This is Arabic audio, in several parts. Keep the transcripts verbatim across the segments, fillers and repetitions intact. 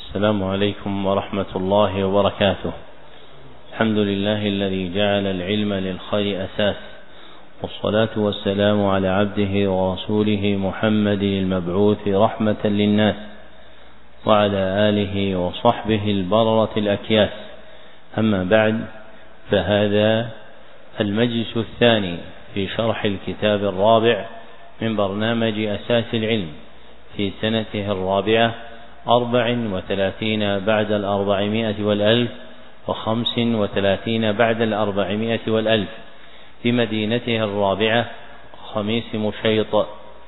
السلام عليكم ورحمة الله وبركاته. الحمد لله الذي جعل العلم للخير أساس، والصلاة والسلام على عبده ورسوله محمد المبعوث رحمة للناس، وعلى آله وصحبه البررة الأكياس. أما بعد، فهذا المجلس الثاني في شرح الكتاب الرابع من برنامج أساس العلم في سنته الرابعة، أربع وثلاثين بعد الأربعمائة والألف وخمس وثلاثين بعد الأربعمائة والألف في مدينته الرابعة خميس مشيط.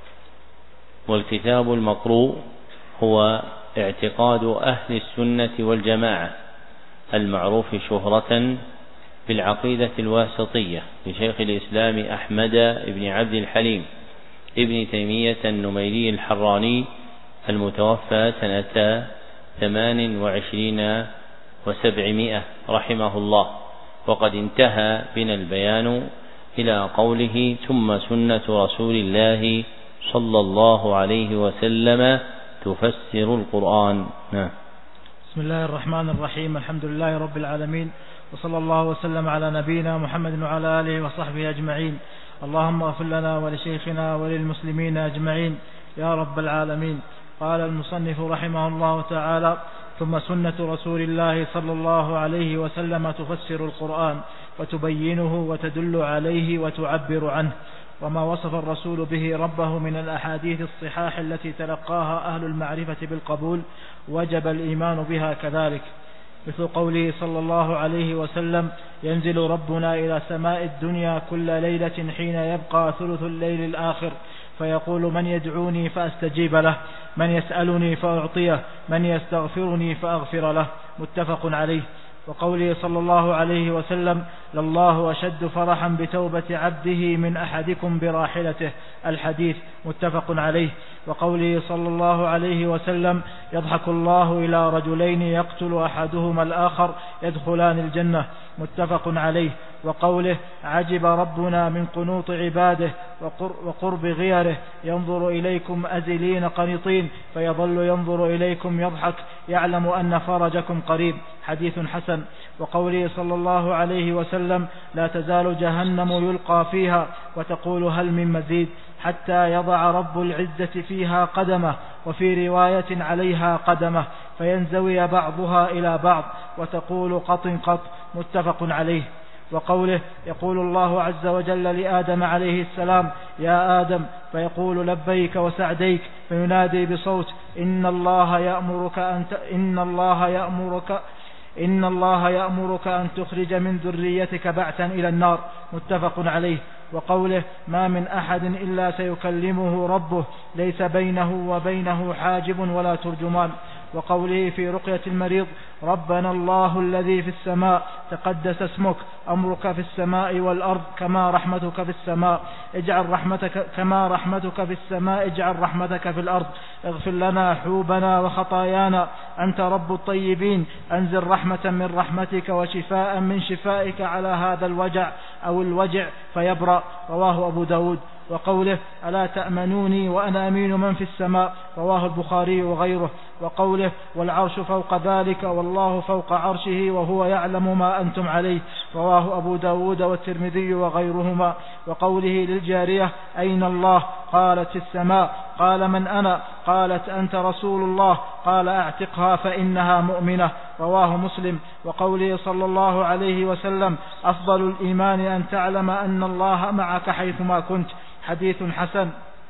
والكتاب المقروء هو اعتقاد أهل السنة والجماعة المعروف شهرة بالعقيدة الواسطية لشيخ الإسلام أحمد بن عبد الحليم ابن تيمية النميري الحراني المتوفى سنة ثمان وعشرين وسبعمائة رحمه الله. وقد انتهى بنا البيان إلى قوله: ثم سنة رسول الله صلى الله عليه وسلم تفسر القرآن. نعم. بسم الله الرحمن الرحيم. الحمد لله رب العالمين، وصلى الله وسلم على نبينا محمد وعلى آله وصحبه أجمعين. اللهم اغفر لنا ولشيخنا وللمسلمين أجمعين يا رب العالمين. قال المصنف رحمه الله تعالى: ثم سنة رسول الله صلى الله عليه وسلم تفسر القرآن وتبينه وتدل عليه وتعبر عنه، وما وصف الرسول به ربه من الأحاديث الصحاح التي تلقاها أهل المعرفة بالقبول وجب الإيمان بها كذلك، مثل قوله صلى الله عليه وسلم: ينزل ربنا إلى سماء الدنيا كل ليلة حين يبقى ثلث الليل الآخر فيقول: من يدعوني فأستجيب له، من يسألني فأعطيه، من يستغفرني فأغفر له، متفق عليه. وقوله صلى الله عليه وسلم: لله أشد فرحا بتوبة عبده من أحدكم براحلته، الحديث، متفق عليه. وقوله صلى الله عليه وسلم: يضحك الله إلى رجلين يقتل أحدهما الآخر يدخلان الجنة، متفق عليه. وقوله: عجب ربنا من قنوط عباده وقرب غيره، ينظر إليكم أزلين قنطين فيظل ينظر إليكم يضحك يعلم أن فرجكم قريب، حديث حسن. وقوله صلى الله عليه وسلم: لا تزال جهنم يلقى فيها وتقول هل من مزيد، حتى يضع رب العزة فيها قدمه، وفي رواية عليها قدمه، فينزوي بعضها إلى بعض وتقول قط قط، متفق عليه. وقوله: يقول الله عز وجل لآدم عليه السلام: يا آدم، فيقول لبيك وسعديك، فينادي بصوت: إن الله يأمرك أن ت... إن الله يأمرك إن الله يأمرك أن تخرج من ذريتك بعثا إلى النار، متفق عليه. وقوله: ما من أحد إلا سيكلمه ربه ليس بينه وبينه حاجب ولا ترجمان. وقوله في رقية المريض: ربنا الله الذي في السماء تقدس اسمك، أمرك في السماء والأرض كما رحمتك في السماء اجعل رحمتك كما رحمتك في السماء اجعل رحمتك في الأرض، اغفر لنا حوبنا وخطايانا، أنت رب الطيبين، أنزل رحمة من رحمتك وشفاء من شفائك على هذا الوجع أو الوجع فيبرأ، رواه أبو داود. وقوله: ألا تأمنوني وأنا أمين من في السماء، رواه البخاري وغيره. وقوله: والعرش فوق ذلك والله فوق عرشه وهو يعلم ما أنتم عليه، رواه أبو داود والترمذي وغيرهما. وقوله للجارية: أين الله؟ قالت: في السماء. قال: من أنا؟ قالت: أنت رسول الله. قال: أعتقها فإنها مؤمنة، رواه مسلم. وقوله صلى الله عليه وسلم: أفضل الإيمان أن تعلم أن الله معك حيثما كنت، حديث حسن.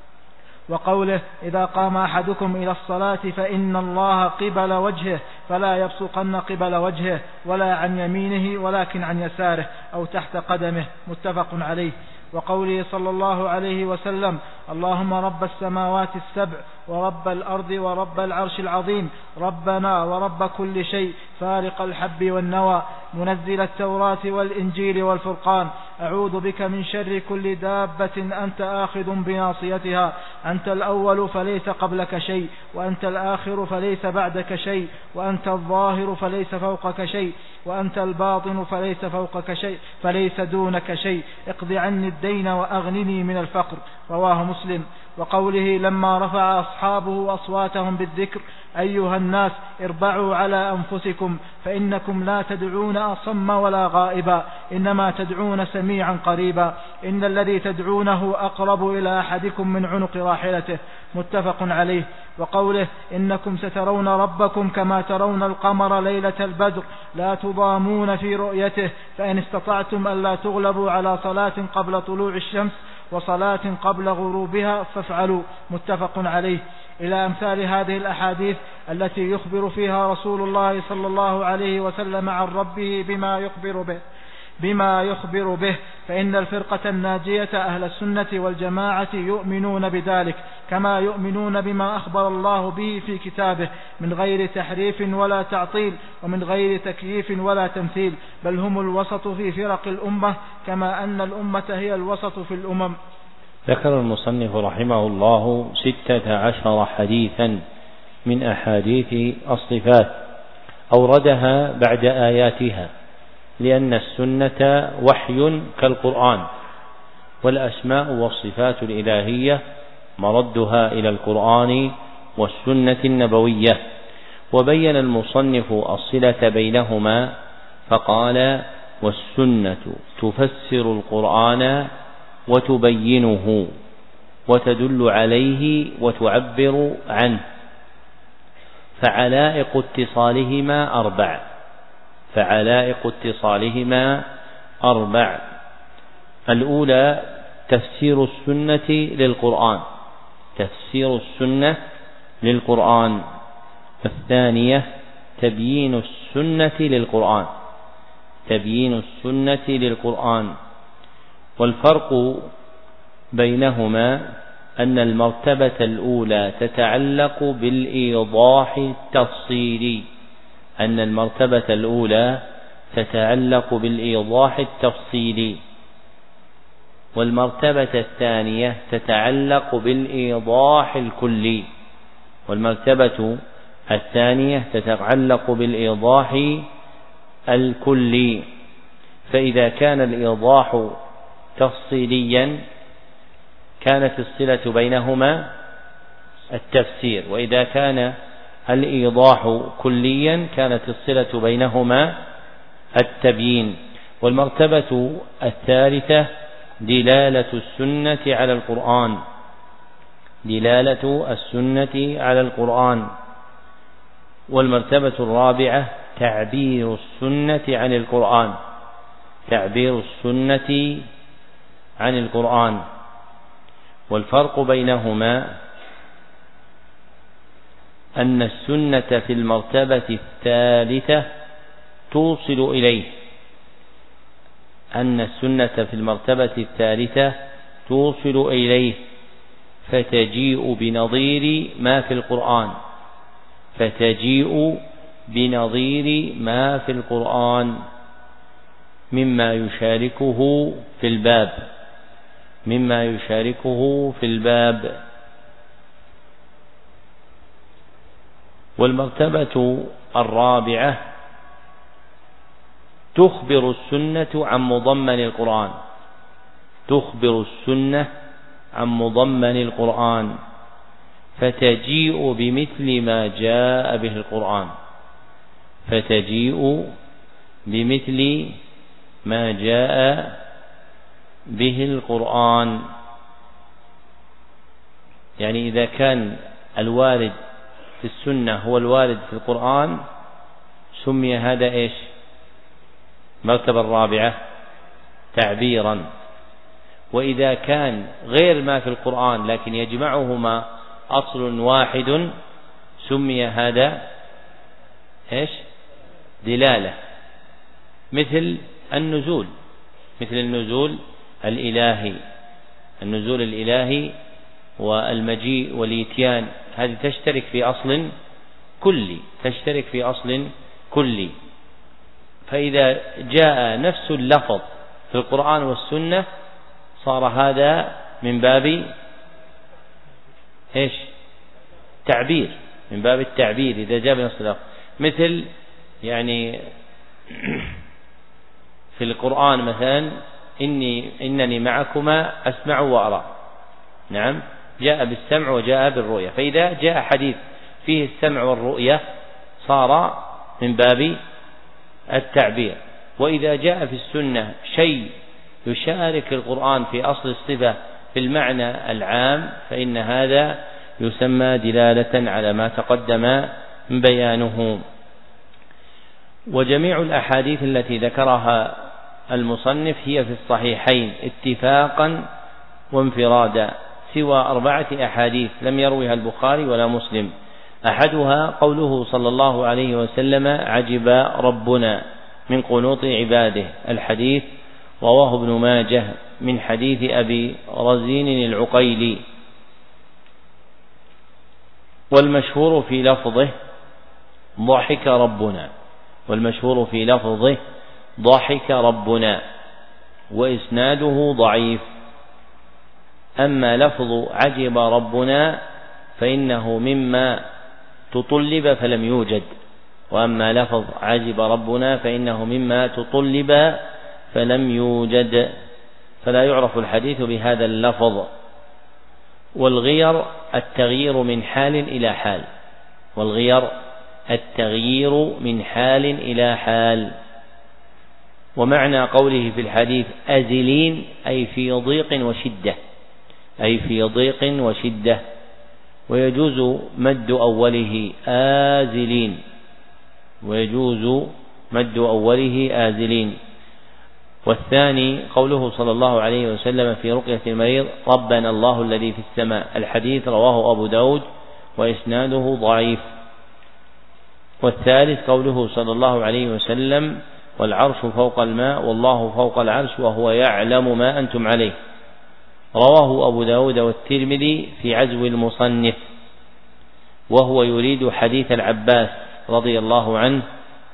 وقوله: إذا قام أحدكم إلى الصلاة فإن الله قبل وجهه فلا يبصقن قبل وجهه ولا عن يمينه ولكن عن يساره أو تحت قدمه، متفق عليه. وقوله صلى الله عليه وسلم: اللهم رب السماوات السبع ورب الأرض ورب العرش العظيم، ربنا ورب كل شيء، فارق الحب والنوى، منزل التوراة والإنجيل والفرقان، أعوذ بك من شر كل دابة أنت آخذ بناصيتها، أنت الأول فليس قبلك شيء، وأنت الآخر فليس بعدك شيء، وأنت الظاهر فليس فوقك شيء، وأنت الباطن فليس فوقك شيء، فليس دونك شيء، اقض عني الدين وأغنني من الفقر. رواه مسلم. وقوله لما رفع أصحابه أصواتهم بالذكر: أيها الناس اربعوا على أنفسكم فإنكم لا تدعون أصم ولا غائبا، إنما تدعون سميعا قريبا، إن الذي تدعونه أقرب إلى أحدكم من عنق راحلته. متفق عليه. وقوله إنكم سترون ربكم كما ترون القمر ليلة البدر لا تضامون في رؤيته، فإن استطعتم ألا تغلبوا على صلاة قبل طلوع الشمس وصلاة قبل غروبها فافعلوا. متفق عليه. إلى أمثال هذه الأحاديث التي يخبر فيها رسول الله صلى الله عليه وسلم عن ربه بما يخبر به بما يخبر به فإن الفرقة الناجية أهل السنة والجماعة يؤمنون بذلك كما يؤمنون بما أخبر الله به في كتابه من غير تحريف ولا تعطيل ومن غير تكييف ولا تمثيل، بل هم الوسط في فرق الأمة كما أن الأمة هي الوسط في الأمم. ذكر المصنف رحمه الله ستة عشر حديثا من أحاديث الصفات أوردها بعد آياتها، لأن السنة وحي كالقرآن، والأسماء والصفات الإلهية مردها إلى القرآن والسنة النبوية. وبين المصنف الصلة بينهما فقال: والسنة تفسر القرآن وتبينه وتدل عليه وتعبر عنه، فعلائق اتصالهما أربع فعلائق اتصالهما أربع الأولى تفسير السنة للقرآن تفسير السنة للقرآن الثانية تبيين السنة للقرآن تبيين السنة للقرآن والفرق بينهما أن المرتبة الأولى تتعلق بالإيضاح التفصيلي أن المرتبة الأولى تتعلق بالإيضاح التفصيلي والمرتبة الثانية تتعلق بالإيضاح الكلي والمرتبة الثانية تتعلق بالإيضاح الكلي. فإذا كان الإيضاح تفصيليا كانت الصلة بينهما التفسير، وإذا كان الإيضاح كليا كانت الصلة بينهما التبيين. والمرتبة الثالثة دلالة السنة على القرآن دلالة السنة على القرآن والمرتبة الرابعة تعبير السنة عن القرآن تعبير السنة عن القرآن. والفرق بينهما أن السنة في المرتبة الثالثة توصل إليه أن السنة في المرتبة الثالثة توصل إليه فتجيء بنظير ما في القرآن فتجيء بنظير ما في القرآن مما يشاركه في الباب مما يشاركه في الباب. والمرتبة الرابعة تخبر السنة عن مضمن القرآن تخبر السنة عن مضمن القرآن فتجيء بمثل ما جاء به القرآن فتجيء بمثل ما جاء به القرآن. يعني إذا كان الوارد في السنة هو الوارد في القرآن سمي هذا إيش؟ مرتبة الرابعة تعبيرا. وإذا كان غير ما في القرآن لكن يجمعهما أصل واحد سمي هذا إيش؟ دلالة، مثل النزول مثل النزول الإلهي النزول الإلهي والمجيء والإتيان، هذه تشترك في أصل كلي تشترك في أصل كلي. فإذا جاء نفس اللفظ في القرآن والسنة صار هذا من باب إيش؟ تعبير من باب التعبير إذا جاء بنفس اللفظ. مثل يعني في القرآن مثلا إني إنني معكما أسمع وأرى، نعم، جاء بالسمع وجاء بالرؤية. فإذا جاء حديث فيه السمع والرؤية صار من باب التعبير. وإذا جاء في السنة شيء يشارك القرآن في أصل الصفة في المعنى العام فإن هذا يسمى دلالة على ما تقدم بيانه. وجميع الأحاديث التي ذكرها المصنف هي في الصحيحين اتفاقا وانفرادا، سوى أربعة أحاديث لم يروها البخاري ولا مسلم. أحدها قوله صلى الله عليه وسلم عجب ربنا من قنوط عباده، الحديث رواه ابن ماجه من حديث أبي رزين العقيلي. والمشهور في لفظه ضحك ربنا، والمشهور في لفظه ضحك ربنا، وإسناده ضعيف. أما لفظ عجب ربنا فإنه مما تطلب فلم يوجد، وأما لفظ عجب ربنا فإنه مما تطلب فلم يوجد، فلا يعرف الحديث بهذا اللفظ. والغير التغيير من حال إلى حال، والغير التغيير من حال إلى حال. ومعنى قوله في الحديث أزلين أي في ضيق وشدة، أي في ضيق وشدة. ويجوز مد أوله آزلين، ويجوز مد أوله آزلين. والثاني قوله صلى الله عليه وسلم في رقية المريض ربنا الله الذي في السماء، الحديث رواه أبو داود وإسناده ضعيف. والثالث قوله صلى الله عليه وسلم والعرش فوق الماء والله فوق العرش وهو يعلم ما أنتم عليه، رواه أبو داود والترمذي في عزو المصنف، وهو يريد حديث العباس رضي الله عنه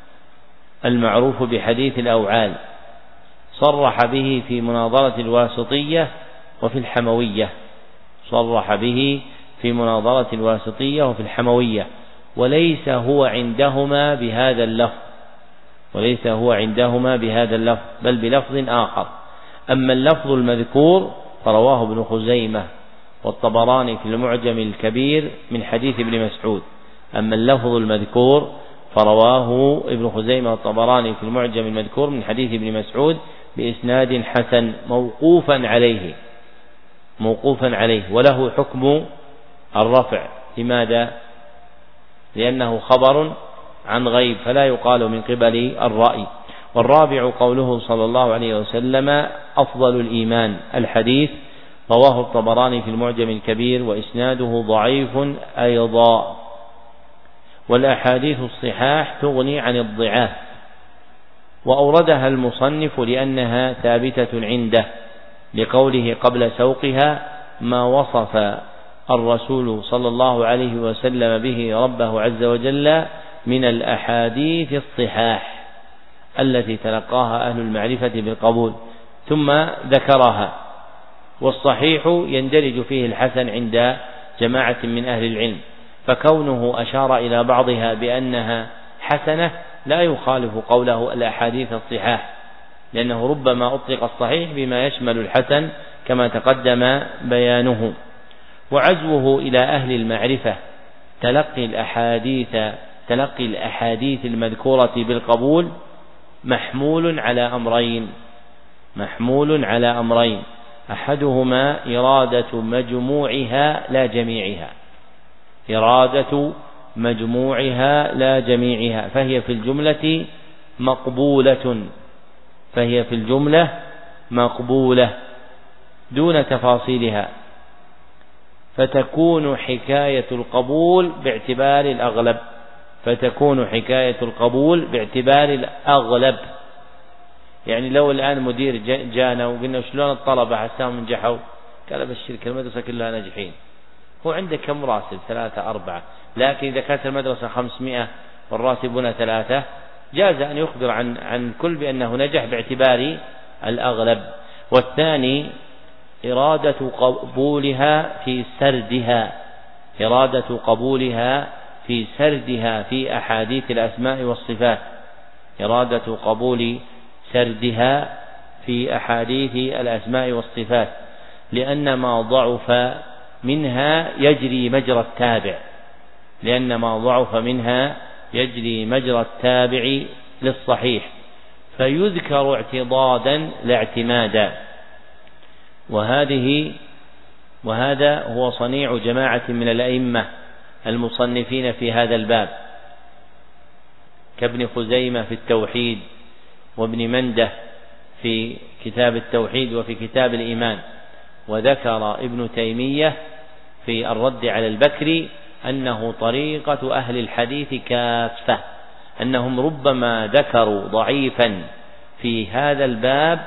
المعروف بحديث الأوعال، صرح به في مناظرة الواسطية وفي الحموية، صرح به في مناظرة الواسطية وفي الحموية، وليس هو عندهما بهذا اللفظ، وليس هو عندهما بهذا اللفظ بل بلفظ آخر. أما اللفظ المذكور فرواه ابن خزيمة والطبراني في المعجم الكبير من حديث ابن مسعود. أما اللفظ المذكور فرواه ابن خزيمة والطبراني في المعجم المذكور من حديث ابن مسعود بإسناد حسن موقوفا عليه، موقوفا عليه، وله حكم الرفع. لماذا؟ لأنه خبر عن غيب فلا يقال من قبل الرأي. والرابع قوله صلى الله عليه وسلم أفضل الإيمان، الحديث رواه الطبراني في المعجم الكبير وإسناده ضعيف أيضا. والأحاديث الصحاح تغني عن الضعاف، وأوردها المصنف لأنها ثابتة عنده لقوله قبل سوقها ما وصف الرسول صلى الله عليه وسلم به ربه عز وجل من الأحاديث الصحاح التي تلقاها أهل المعرفة بالقبول، ثم ذكرها. والصحيح يندرج فيه الحسن عند جماعة من أهل العلم، فكونه أشار إلى بعضها بأنها حسنة لا يخالف قوله الأحاديث الصحاح، لأنه ربما أطلق الصحيح بما يشمل الحسن كما تقدم بيانه. وعزوه إلى أهل المعرفة تلقي الأحاديث تلقي الأحاديث المذكورة بالقبول محمول على أمرين، محمول على أمرين أحدهما إرادة مجموعها لا جميعها، إرادة مجموعها لا جميعها، فهي في الجملة مقبولة، فهي في الجملة مقبولة دون تفاصيلها، فتكون حكاية القبول باعتبار الأغلب، فتكون حكاية القبول باعتبار الأغلب. يعني لو الآن مدير جانا وقلنا شلون الطلبة حسام نجحوا، قال بشرك المدرسة كلها ناجحين، هو عنده كم راتب؟ ثلاثة أربعة، لكن إذا كانت المدرسة خمسمائة والراتبون ثلاثة جاز أن يخبر عن عن كل بأنه نجح باعتبار الأغلب. والثاني إرادة قبولها في سردها، إرادة قبولها في سردها في أحاديث الأسماء والصفات، إرادة قبول سردها في أحاديث الأسماء والصفات، لأن ما ضعف منها يجري مجرى التابع لأن ما ضعف منها يجري مجرى التابع للصحيح، فيذكر اعتضادا لا اعتمادا. وهذه وهذا هو صنيع جماعة من الأئمة المصنفين في هذا الباب، كابن خزيمة في التوحيد، وابن منده في كتاب التوحيد وفي كتاب الإيمان. وذكر ابن تيمية في الرد على البكري أنه طريقة أهل الحديث كافة، أنهم ربما ذكروا ضعيفا في هذا الباب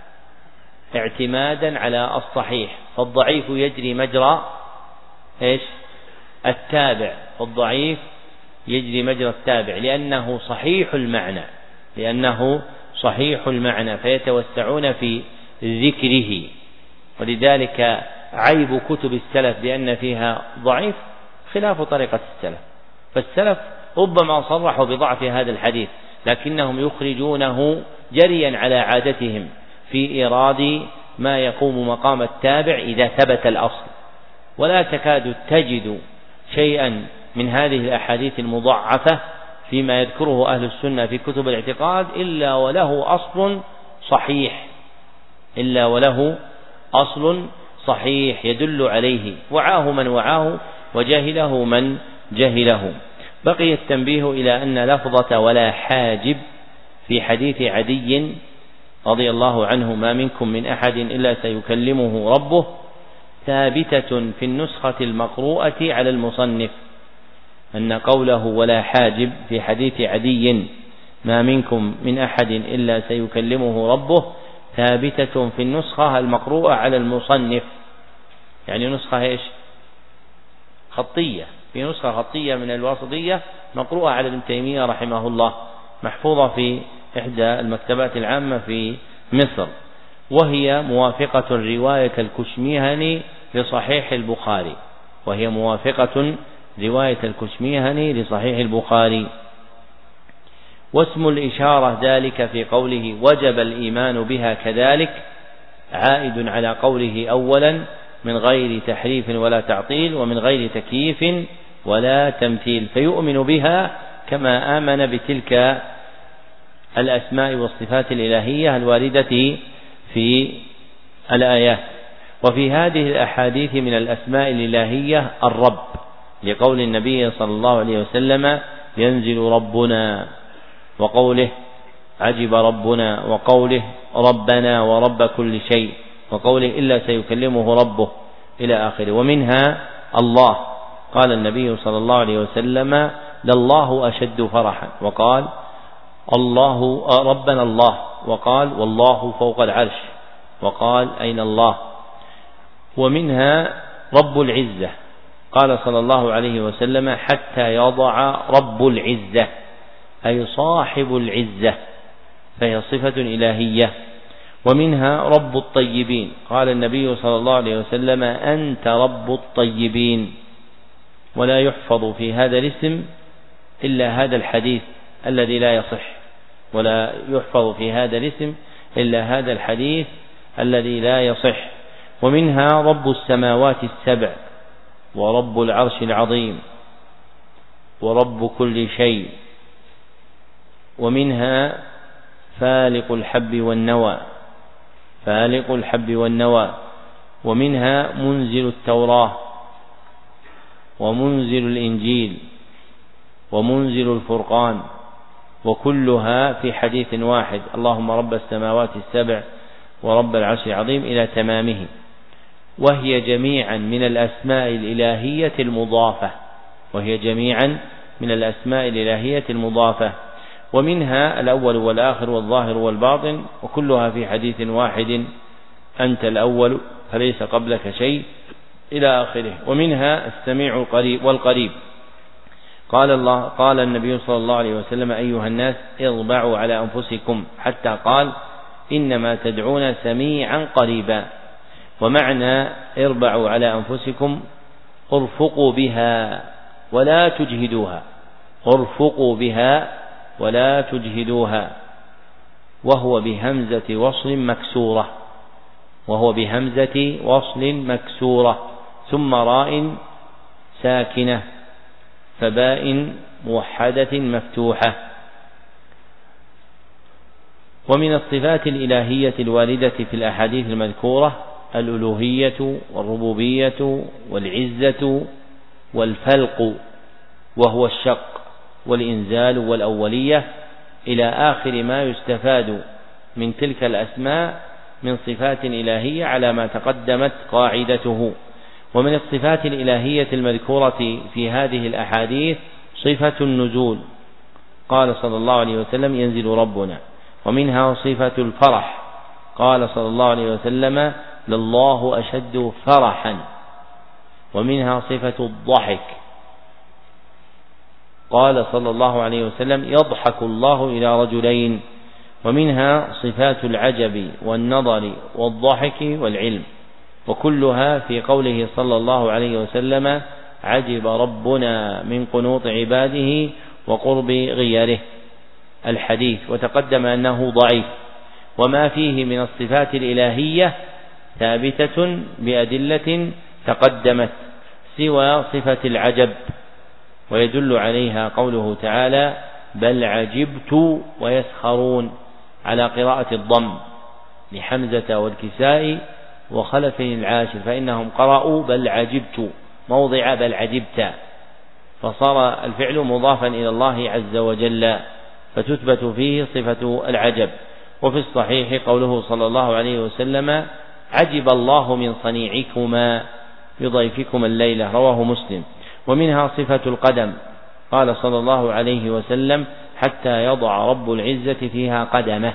اعتمادا على الصحيح، فالضعيف يجري مجرى إيش؟ التابع، فالضعيف يجري مجرى التابع لأنه صحيح المعنى لأنه صحيح المعنى فيتوسعون في ذكره. ولذلك عيب كتب السلف بأن فيها ضعيف خلاف طريقة السلف، فالسلف ربما صرحوا بضعف هذا الحديث لكنهم يخرجونه جريا على عادتهم في إيراد ما يقوم مقام التابع إذا ثبت الأصل، ولا تكاد تجد شيئا من هذه الأحاديث المضعفة فيما يذكره أهل السنة في كتب الاعتقاد إلا وله أصل صحيح إلا وله أصل صحيح يدل عليه، وعاه من وعاه وجهله من جهله. بقي التنبيه إلى أن لفظة ولا حاجب في حديث عدي رضي الله عنه ما منكم من أحد إلا سيكلمه ربه ثابتة في النسخة المقروءة على المصنف، أن قوله ولا حاجب في حديث عدي ما منكم من أحد إلا سيكلمه ربه ثابتة في النسخة المقروءة على المصنف، يعني نسخة إيش؟ خطية، في نسخة خطية من الواسطية مقروءة على ابن تيمية رحمه الله، محفوظة في إحدى المكتبات العامة في مصر، وهي موافقة رواية الكشميهني لصحيح البخاري وهي موافقة رواية الكشميهني لصحيح البخاري. واسم الإشارة ذلك في قوله وجب الإيمان بها كذلك عائد على قوله أولا من غير تحريف ولا تعطيل ومن غير تكييف ولا تمثيل، فيؤمن بها كما آمن بتلك الأسماء والصفات الإلهية الواردة في الآيات. وفي هذه الأحاديث من الأسماء الإلهية الرب، لقول النبي صلى الله عليه وسلم ينزل ربنا، وقوله عجب ربنا، وقوله ربنا ورب كل شيء، وقوله إلا سيكلمه ربه إلى آخره. ومنها الله، قال النبي صلى الله عليه وسلم لله أشد فرحا، وقال الله ربنا الله، وقال والله فوق العرش، وقال أين الله. ومنها رب العزة، قال صلى الله عليه وسلم حتى يضع رب العزة أي صاحب العزة، فهي صفة إلهية. ومنها رب الطيبين، قال النبي صلى الله عليه وسلم أنت رب الطيبين. ولا يحفظ في هذا الاسم إلا هذا الحديث الذي لا يصح، ولا يحفظ في هذا الاسم إلا هذا الحديث الذي لا يصح. ومنها رب السماوات السبع ورب العرش العظيم ورب كل شيء. ومنها فالق الحب والنوى فالق الحب والنوى. ومنها منزل التوراة ومنزل الإنجيل ومنزل الفرقان، وكلها في حديث واحد اللهم رب السماوات السبع ورب العرش العظيم إلى تمامه. وهي جميعا من الأسماء الإلهية المضافة وهي جميعا من الأسماء الإلهية المضافة. ومنها الأول والآخر والظاهر والباطن، وكلها في حديث واحد أنت الأول فليس قبلك شيء إلى آخره. ومنها السميع القريب والقريب، قال الله قال النبي صلى الله عليه وسلم أيها الناس اضبعوا على أنفسكم، حتى قال إنما تدعون سميعا قريبا. ومعنى اربعوا على أنفسكم ارفقوا بها ولا تجهدوها، ارفقوا بها ولا تجهدوها، وهو بهمزة وصل مكسورة، وهو بهمزة وصل مكسورة ثم راء ساكنة فباء موحدة مفتوحة. ومن الصفات الإلهية الواردة في الأحاديث المذكورة الألوهية والربوبية والعزة والفلق، وهو الشق والإنزال والأولية إلى آخر ما يستفاد من تلك الأسماء من صفات إلهية على ما تقدمت قاعدته. ومن الصفات الإلهية المذكورة في هذه الأحاديث صفة النزول، قال صلى الله عليه وسلم ينزل ربنا. ومنها صفة الفرح، قال صلى الله عليه وسلم لله أشد فرحا. ومنها صفة الضحك، قال صلى الله عليه وسلم يضحك الله إلى رجلين. ومنها صفات العجب والنظر والضحك والعلم، وكلها في قوله صلى الله عليه وسلم عجب ربنا من قنوط عباده وقرب غيره الحديث، وتقدم أنه ضعيف. وما فيه من الصفات الإلهية ثابتة بأدلة تقدمت سوى صفة العجب، ويدل عليها قوله تعالى بل عجبت ويسخرون على قراءة الضم لحمزة والكساء وخلف العاشر، فإنهم قرأوا بل عجبت موضع بل عجبت، فصار الفعل مضافا إلى الله عز وجل، فتثبت فيه صفة العجب. وفي الصحيح قوله صلى الله عليه وسلم عجب الله من صنيعكما بضيفكم الليلة، رواه مسلم. ومنها صفة القدم، قال صلى الله عليه وسلم حتى يضع رب العزة فيها قدمه.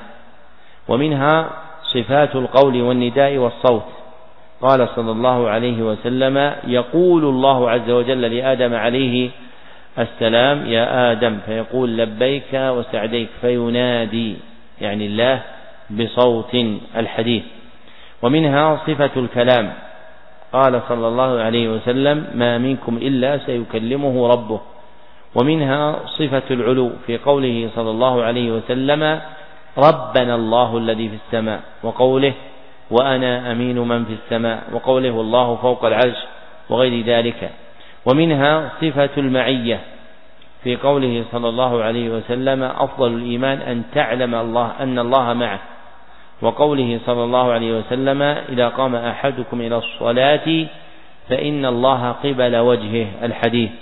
ومنها صفات القول والنداء والصوت، قال صلى الله عليه وسلم يقول الله عز وجل لآدم عليه السلام يا آدم، فيقول لبيك وسعديك، فينادي يعني الله بصوت الحديث. ومنها صفة الكلام، قال صلى الله عليه وسلم ما منكم إلا سيكلمه ربه. ومنها صفة العلو في قوله صلى الله عليه وسلم ربنا الله الذي في السماء، وقوله وأنا أمين من في السماء، وقوله والله فوق العرش، وغير ذلك. ومنها صفة المعية في قوله صلى الله عليه وسلم أفضل الإيمان أن تعلم الله أن الله معه، وقوله صلى الله عليه وسلم إذا قام أحدكم إلى الصلاة فإن الله قبل وجهه الحديث.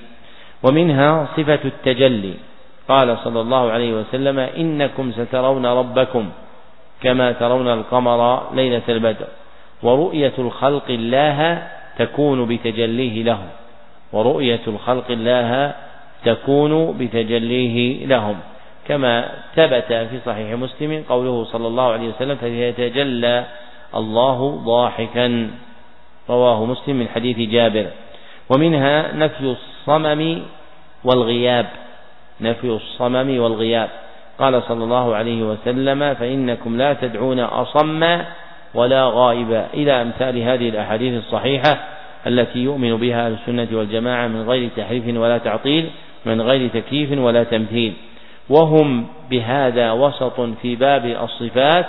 ومنها صفة التجلي، قال صلى الله عليه وسلم إنكم سترون ربكم كما ترون القمر ليلة البدر، ورؤية الخلق الله تكون بتجليه له، ورؤية الخلق الله تكون بتجليه لهم، كما ثبت في صحيح مسلم قوله صلى الله عليه وسلم فيتجلى الله ضاحكا، رواه مسلم من حديث جابر. ومنها نفي الصمم والغياب، نفي الصمم والغياب، قال صلى الله عليه وسلم فإنكم لا تدعون أصم ولا غائبا، إلى أمثال هذه الأحاديث الصحيحة التي يؤمن بها أهل السنة والجماعة من غير تحريف ولا تعطيل، من غير تكييف ولا تمثيل. وهم بهذا وسط في باب الصفات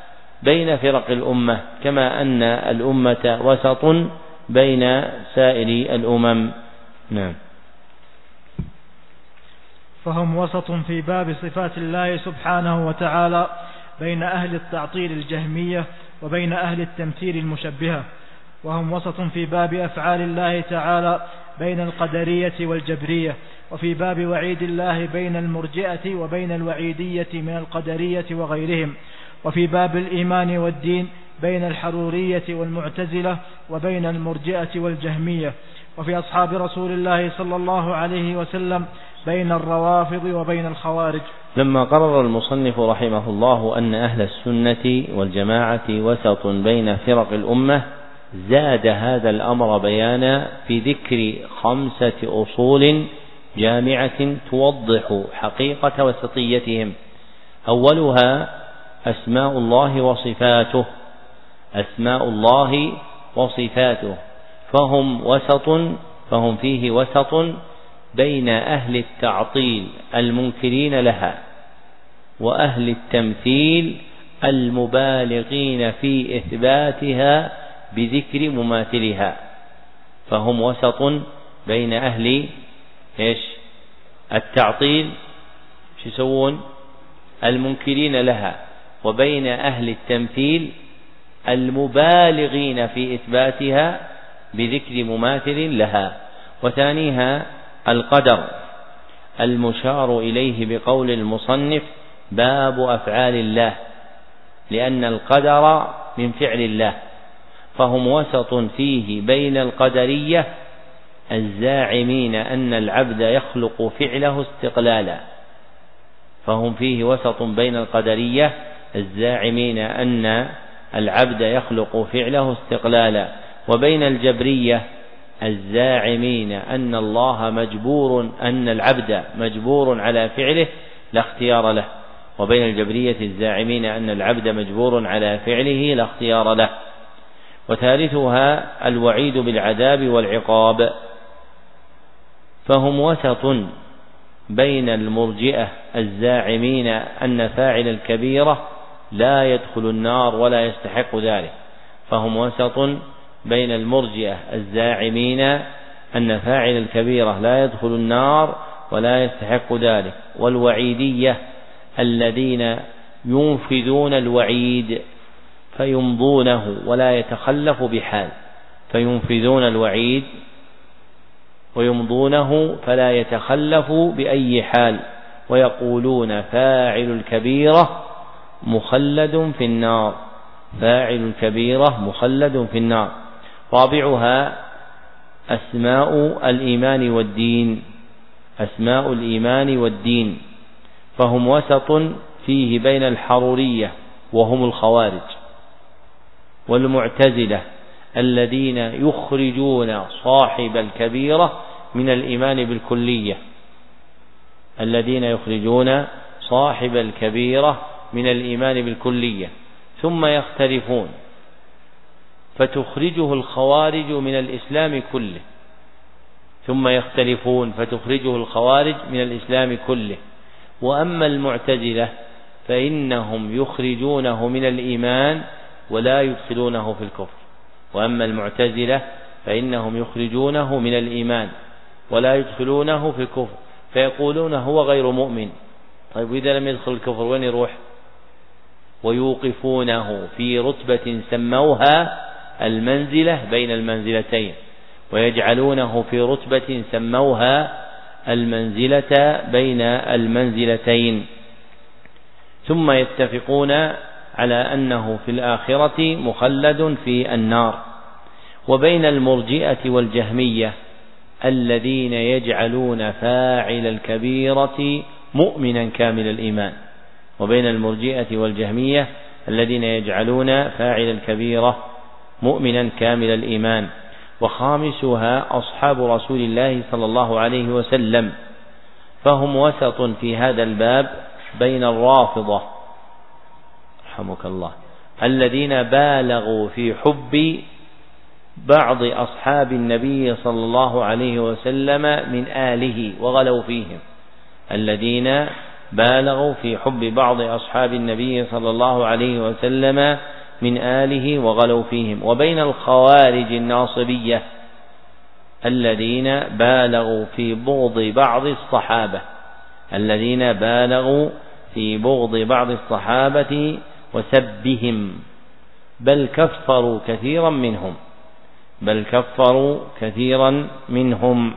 بين فرق الأمة، كما أن الأمة وسط بين سائر الأمم. نعم. فهم وسط في باب صفات الله سبحانه وتعالى بين أهل التعطيل الجهمية وبين أهل التمثيل المشبهة، وهم وسط في باب أفعال الله تعالى بين القدرية والجبرية، وفي باب وعيد الله بين المرجئة وبين الوعيدية من القدرية وغيرهم، وفي باب الإيمان والدين بين الحرورية والمعتزلة وبين المرجئة والجهمية، وفي أصحاب رسول الله صلى الله عليه وسلم بين الروافض وبين الخوارج. لما قرر المصنف رحمه الله أن أهل السنة والجماعة وسط بين فرق الأمة، زاد هذا الأمر بيانا في ذكر خمسة أصول جامعة توضح حقيقة وسطيتهم. أولها أسماء الله وصفاته، أسماء الله وصفاته، فهم وسط، فهم فيه وسط بين أهل التعطيل المنكرين لها وأهل التمثيل المبالغين في إثباتها بذكر مماثلها. فهم وسط بين أهل إيش التعطيل شو يسوون المنكرين لها، وبين أهل التمثيل المبالغين في إثباتها بذكر مماثل لها. وثانيها القدر المشار إليه بقول المصنف باب أفعال الله، لأن القدر من فعل الله، فهم وسط فيه بين القدرية الزاعمين أن العبد يخلق فعله استقلالا، فهم فيه وسط بين القدرية الزاعمين أن العبد يخلق فعله استقلالا، وبين الجبرية الزاعمين أن الله مجبور أن العبد مجبور على فعله لا اختيار له، وبين الجبرية الزاعمين أن العبد مجبور على فعله لا اختيار له. وثالثها الوعيد بالعذاب والعقاب، فهم وسط بين المرجئة الزاعمين أن فاعل الكبيرة لا يدخل النار ولا يستحق ذلك، فهم وسط بين المرجئة الزاعمين أن فاعل الكبيرة لا يدخل النار ولا يستحق ذلك، والوعيدية الذين ينفذون الوعيد فيمضونه ولا يتخلف بحال، فينفذون الوعيد ويمضونه فلا يتخلف بأي حال، ويقولون فاعل الكبيرة مخلد في النار، فاعل الكبيرة مخلد في النار. رابعها أسماء الإيمان والدين، أسماء الإيمان والدين، فهم وسط فيه بين الحرورية وهم الخوارج والمعتزلة الذين يخرجون صاحب الكبيرة من الإيمان بالكلية، الذين يخرجون صاحب الكبيرة من الإيمان بالكلية، ثم يختلفون فتخرجه الخوارج من الإسلام كله، ثم يختلفون فتخرجه الخوارج من الإسلام كله. وأما المعتزلة فإنهم يخرجونه من الإيمان ولا يدخلونه في الكفر، وأما المعتزلة فإنهم يخرجونه من الإيمان ولا يدخلونه في الكفر، فيقولون هو غير مؤمن. طيب إذا لم يدخل الكفر وين يروح؟ ويوقفونه في رتبة سموها المنزلة بين المنزلتين، ويجعلونه في رتبة سموها المنزلة بين المنزلتين، ثم يتفقون على أنه في الآخرة مخلد في النار. وبين المرجئة والجهمية الذين يجعلون فاعل الكبيرة مؤمنا كامل الإيمان، وبين المرجئة والجهمية الذين يجعلون فاعل الكبيرة مؤمنا كامل الإيمان. وخامسها أصحاب رسول الله صلى الله عليه وسلم، فهم وسط في هذا الباب بين الرافضة رحمك الله الذين بالغوا في حب بعض أصحاب النبي صلى الله عليه وسلم من آله وغلوا فيهم، الذين بالغوا في حب بعض أصحاب النبي صلى الله عليه وسلم من آله وغلوا فيهم. وبين الخوارج الناصبية الذين بالغوا في بغض بعض الصحابة، الذين بالغوا في بغض بعض الصحابة وسبهم، بل كفروا كثيرا منهم، بل كفروا كثيرا منهم.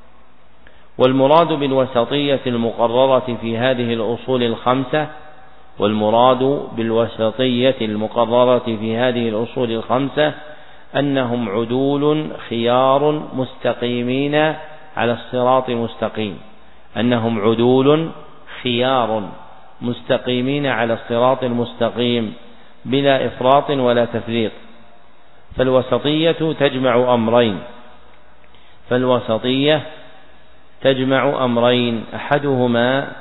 والمراد بالوسطية المقررة في هذه الأصول الخمسة، والمراد بالوسطية المقررة في هذه الأصول الخمسة أنهم عدول خيار مستقيمين على الصراط المستقيم، أنهم عدول خيار مستقيمين على الصراط المستقيم بلا إفراط ولا تفريط. فالوسطية تجمع أمرين، فالوسطية تجمع أمرين أحدهما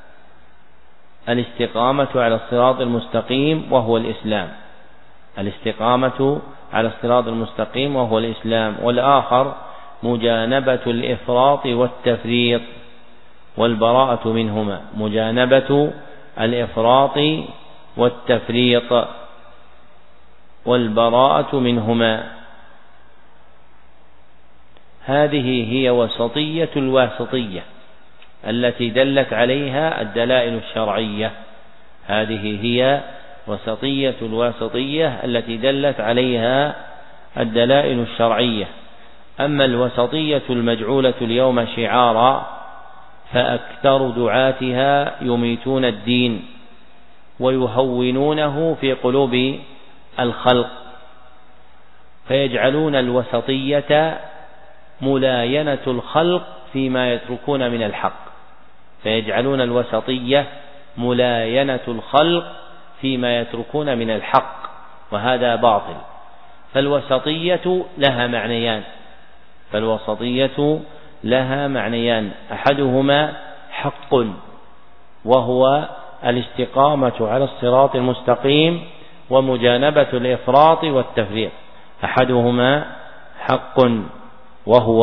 الاستقامة على الصراط المستقيم وهو الإسلام، الاستقامة على الصراط المستقيم وهو الإسلام، والآخر مجانبة الإفراط والتفريط والبراءة منهما. مجانبة الإفراط والتفريط والبراءة منهما، هذه هي وسطية الواسطية التي دلت عليها الدلائل الشرعية. هذه هي وسطية الواسطية التي دلت عليها الدلائل الشرعية. أما الوسطية المجعولة اليوم شعارا فأكثر دعاتها يميتون الدين ويهونونه في قلوب الخلق، فيجعلون الوسطية ملاينة الخلق فيما يتركون من الحق، فيجعلون الوسطية ملاينة الخلق فيما يتركون من الحق، وهذا باطل. فالوسطية لها معنيان فالوسطية لها معنيان أحدهما حق وهو الاستقامة على الصراط المستقيم ومجانبة الإفراط والتفريط. أحدهما حق وهو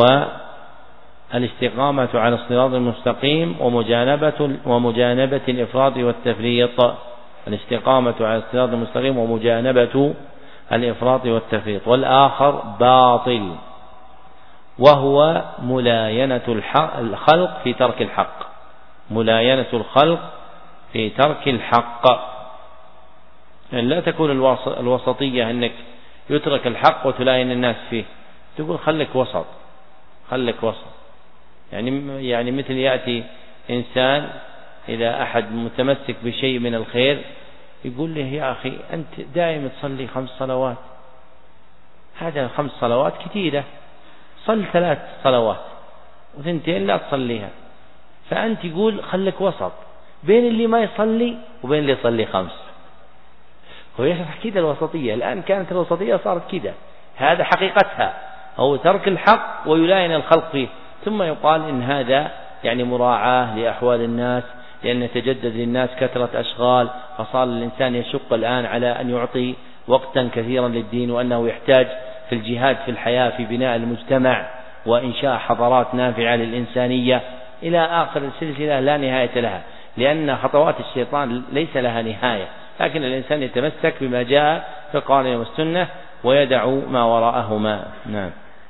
الاستقامة على الصراط المستقيم ومجانبة ومجانبة الإفراط والتفريط. الاستقامة على الصراط المستقيم ومجانبة الإفراط والتفريط. والآخر باطل وهو ملاينة الخلق في ترك الحق، ملاينة الخلق في ترك الحق. يعني لا تكون الوسطية أنك يترك الحق وتلاين الناس فيه، تقول خلك وسط خلك وسط يعني يعني مثل يأتي إنسان إذا أحد متمسك بشيء من الخير يقول له يا أخي أنت دائما تصلي خمس صلوات، هذا خمس صلوات كثيرة، صل ثلاث صلوات وثنتين لا تصليها. فأنت يقول خلك وسط بين اللي ما يصلي وبين اللي يصلي خمس. هو يشرح كده الوسطية. الآن كانت الوسطية صارت كده، هذا حقيقتها، أو ترك الحق ويلاين الخلق فيه. ثم يقال إن هذا يعني مراعاة لأحوال الناس، لأن يتجدد للناس كثرة أشغال، فصار الإنسان يشق الآن على أن يعطي وقتا كثيرا للدين، وأنه يحتاج في الجهاد في الحياة في بناء المجتمع وإنشاء حضارات نافعة للإنسانية إلى آخر السلسلة لا نهاية لها، لأن خطوات الشيطان ليس لها نهاية. لكن الإنسان يتمسك بما جاء في القرآن والسنة ويدع ما وراءهما. نعم.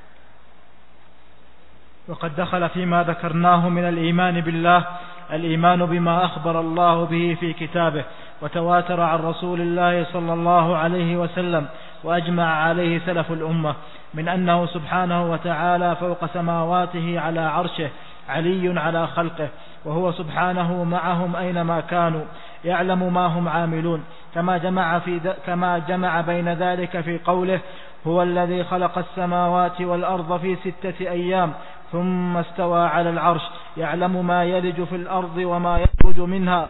وقد دخل فيما ذكرناه من الإيمان بالله الإيمان بما أخبر الله به في كتابه وتواتر عن رسول الله صلى الله عليه وسلم وأجمع عليه سلف الأمة من أنه سبحانه وتعالى فوق سماواته على عرشه علي على خلقه، وهو سبحانه معهم أينما كانوا يعلم ما هم عاملون، كما جمع, في كما جمع بين ذلك في قوله هو الذي خلق السماوات والأرض في ستة أيام ثم استوى على العرش يعلم ما يلج في الأرض وما يخرج منها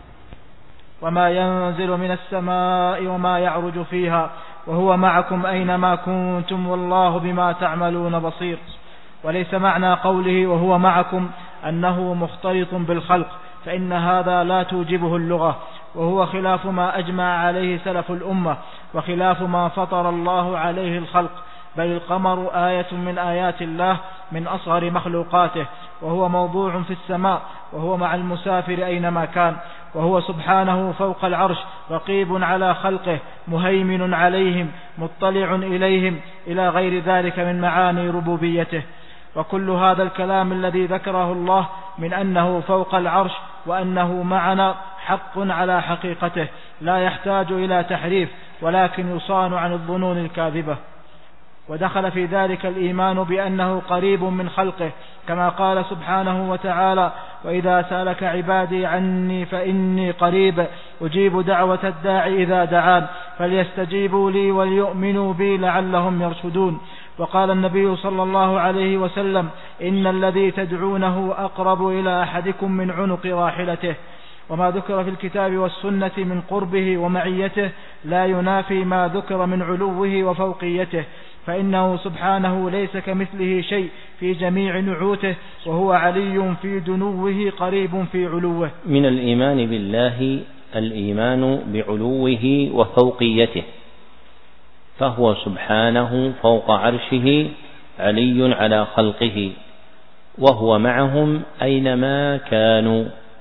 وما ينزل من السماء وما يعرج فيها وهو معكم أينما كنتم والله بما تعملون بصير. وليس معنى قوله وهو معكم أنه مختلط بالخلق، فإن هذا لا توجبه اللغة، وهو خلاف ما أجمع عليه سلف الأمة وخلاف ما فطر الله عليه الخلق، بل القمر آية من آيات الله من أصغر مخلوقاته، وهو موضوع في السماء وهو مع المسافر أينما كان، وهو سبحانه فوق العرش رقيب على خلقه مهيمن عليهم مطلع إليهم إلى غير ذلك من معاني ربوبيته. وكل هذا الكلام الذي ذكره الله من أنه فوق العرش وأنه معنا حق على حقيقته لا يحتاج إلى تحريف، ولكن يصان عن الظنون الكاذبة. ودخل في ذلك الإيمان بأنه قريب من خلقه، كما قال سبحانه وتعالى وإذا سألك عبادي عني فإني قريب أجيب دعوة الداعي إذا دعان فليستجيبوا لي وليؤمنوا بي لعلهم يرشدون. وقال النبي صلى الله عليه وسلم إن الذي تدعونه أقرب إلى أحدكم من عنق راحلته. وما ذكر في الكتاب والسنة من قربه ومعيته لا ينافي ما ذكر من علوه وفوقيته، فإنه سبحانه ليس كمثله شيء في جميع نعوته، وهو علي في دنوه قريب في علوه. من الإيمان بالله الإيمان بعلوه وفوقيته، فهو سبحانه فوق عرشه علي على خلقه وهو معهم أينما كانوا.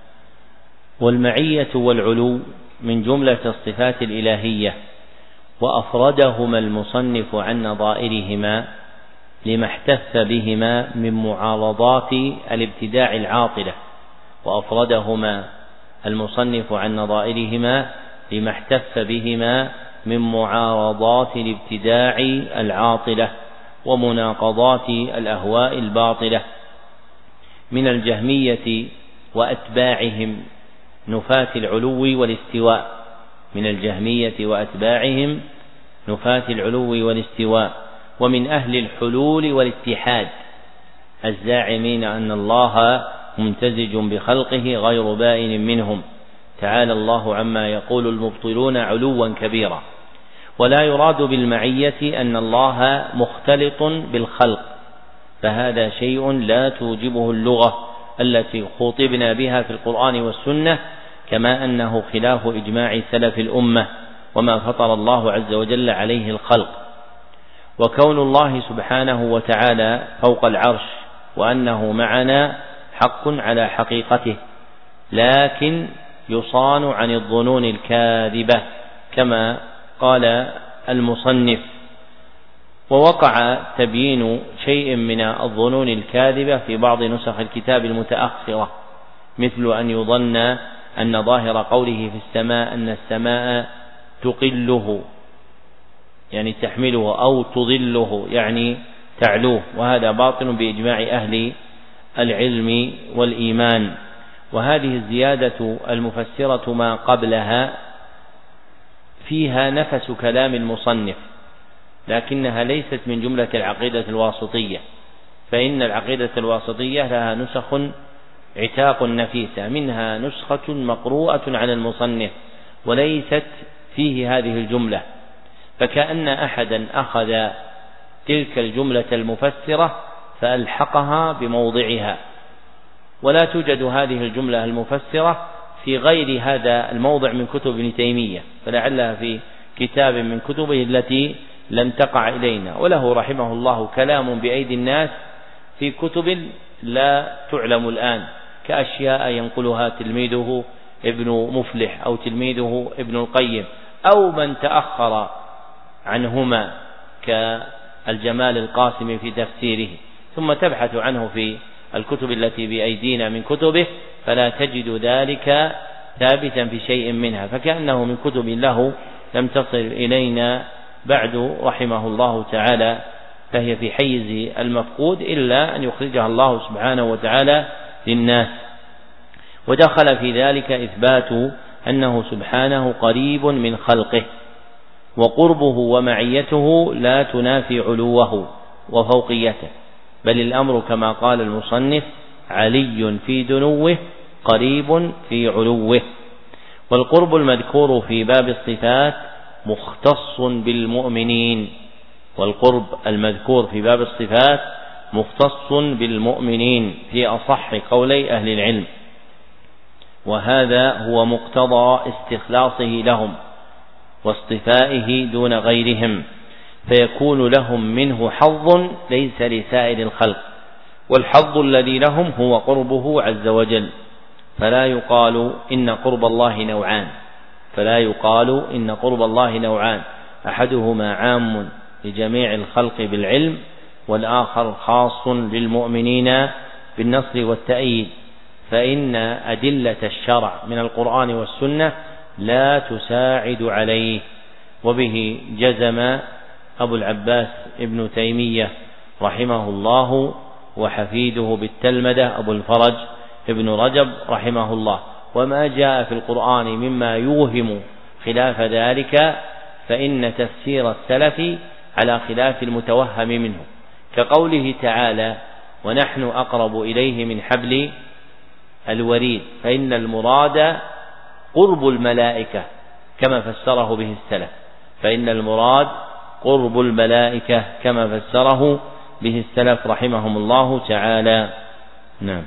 والمعية والعلو من جملة الصفات الإلهية، وأفردهما المصنف عن نظائرهما لما احتف بهما من معارضات الابتداع العاطلة وأفردهما المصنف عن نظائرهما لما احتف بهما من معارضات الابتداع العاطلة ومناقضات الأهواء الباطلة من الجهمية وأتباعهم نفاة العلو والاستواء من الجهمية وأتباعهم نفاة العلو والاستواء ومن أهل الحلول والاتحاد الزاعمين أن الله ممتزج بخلقه غير بائن منهم، تعالى الله عما يقول المبطلون علوا كبيرا. ولا يراد بالمعية أن الله مختلط بالخلق، فهذا شيء لا توجبه اللغة التي خطبنا بها في القرآن والسنة، كما أنه خلاف إجماع سلف الأمة وما فطر الله عز وجل عليه الخلق. وكون الله سبحانه وتعالى فوق العرش وأنه معنا حق على حقيقته، لكن يصان عن الظنون الكاذبة كما قال المصنف. ووقع تبيين شيء من الظنون الكاذبة في بعض نسخ الكتاب المتأخرة، مثل أن يظن أن ظاهر قوله في السماء أن السماء تقله يعني تحمله أو تظله يعني تعلوه، وهذا باطل بإجماع أهل العلم والإيمان. وهذه الزيادة المفسرة ما قبلها فيها نفس كلام المصنف، لكنها ليست من جملة العقيدة الواسطية، فإن العقيدة الواسطية لها نسخ عتاق نفيسة، منها نسخة مقروءة على المصنف وليست فيه هذه الجملة، فكأن أحدا أخذ تلك الجملة المفسرة فألحقها بموضعها، ولا توجد هذه الجملة المفسرة في غير هذا الموضع من كتب ابن تيمية، فلعلها في كتاب من كتبه التي لم تقع إلينا. وله رحمه الله كلام بأيدي الناس في كتب لا تعلم الآن، كأشياء ينقلها تلميذه ابن مفلح أو تلميذه ابن القيم أو من تأخر عنهما كالجمال القاسم في تفسيره، ثم تبحث عنه في الكتب التي بأيدينا من كتبه فلا تجد ذلك ثابتا في شيء منها، فكأنه من كتب له لم تصل إلينا بعد رحمه الله تعالى، فهي في حيز المفقود إلا أن يخرجها الله سبحانه وتعالى للناس. ودخل في ذلك إثبات أنه سبحانه قريب من خلقه، وقربه ومعيته لا تنافي علوه وفوقيته، بل الأمر كما قال المصنف علي في دنوه قريب في علوه. والقرب المذكور في باب الصفات مختص بالمؤمنين، والقرب المذكور في باب الصفات مختص بالمؤمنين في أصح قولي أهل العلم، وهذا هو مقتضى استخلاصه لهم واصطفائه دون غيرهم، فيكون لهم منه حظ ليس لسائر الخلق، والحظ الذي لهم هو قربه عز وجل، فلا يقال إن قرب الله نوعان فلا يقال إن قرب الله نوعان أحدهما عام لجميع الخلق بالعلم، والآخر خاص للمؤمنين بالنصر والتأييد، فإن أدلة الشرع من القرآن والسنة لا تساعد عليه. وبه جزم أبو العباس ابن تيمية رحمه الله وحفيده بالتلمذة أبو الفرج ابن رجب رحمه الله. وما جاء في القرآن مما يوهم خلاف ذلك فإن تفسير السلف على خلاف المتوهم منه، كقوله تعالى ونحن أقرب إليه من حبل الوريد، فإن المراد قرب الملائكة كما فسره به السلف، فإن المراد قرب الملائكة كما فسره به السلف رحمهم الله تعالى. نعم.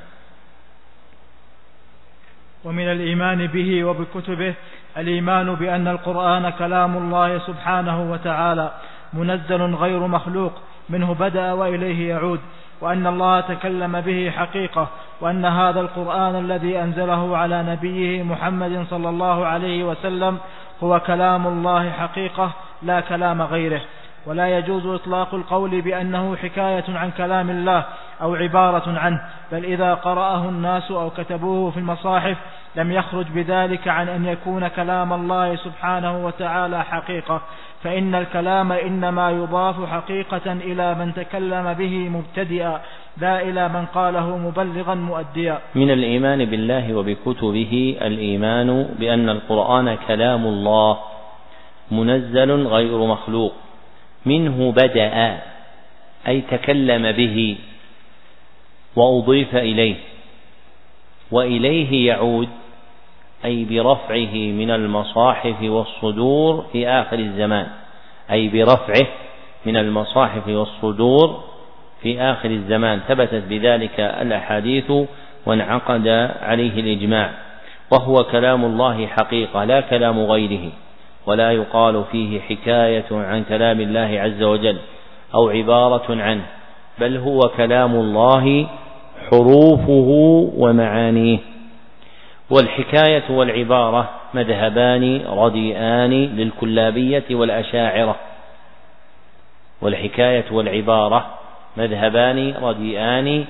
ومن الإيمان به وبكتبه الإيمان بأن القرآن كلام الله سبحانه وتعالى منزل غير مخلوق، منه بدأ وإليه يعود، وأن الله تكلم به حقيقة، وأن هذا القرآن الذي أنزله على نبيه محمد صلى الله عليه وسلم هو كلام الله حقيقة لا كلام غيره. ولا يجوز إطلاق القول بأنه حكاية عن كلام الله أو عبارة عنه، بل إذا قرأه الناس أو كتبوه في المصاحف لم يخرج بذلك عن أن يكون كلام الله سبحانه وتعالى حقيقة، فإن الكلام إنما يضاف حقيقة إلى من تكلم به مبتدئا لا إلى من قاله مبلغا مؤديا. من الإيمان بالله وبكتبه الإيمان بأن القرآن كلام الله منزل غير مخلوق، منه بدأ أي تكلم به وأضيف إليه، وإليه يعود أي برفعه من المصاحف والصدور في آخر الزمان، أي برفعه من المصاحف والصدور في آخر الزمان، ثبتت بذلك الأحاديث وانعقد عليه الإجماع، وهو كلام الله حقيقة لا كلام غيره، ولا يقال فيه حكاية عن كلام الله عز وجل أو عبارة عنه، بل هو كلام الله حروفه ومعانيه. والحكاية والعبارة مذهبان رديئان للكلابية والأشاعرة، والحكاية والعبارة مذهبان رديئان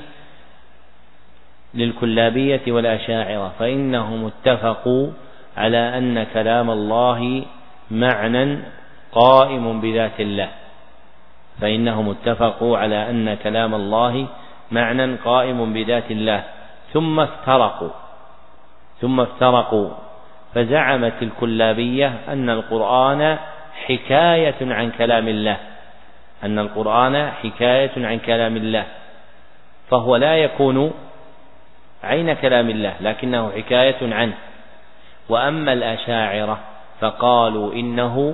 للكلابية والأشاعرة، فإنهم اتفقوا على أن كلام الله معنى قائم بذات الله، فإنهم اتفقوا على أن كلام الله معنى قائم بذات الله، ثم افترقوا ثم افترقوا فزعمت الكلابية أن القرآن حكاية عن كلام الله أن القرآن حكاية عن كلام الله فهو لا يكون عين كلام الله لكنه حكاية عنه. وأما الأشاعرة فقالوا إنه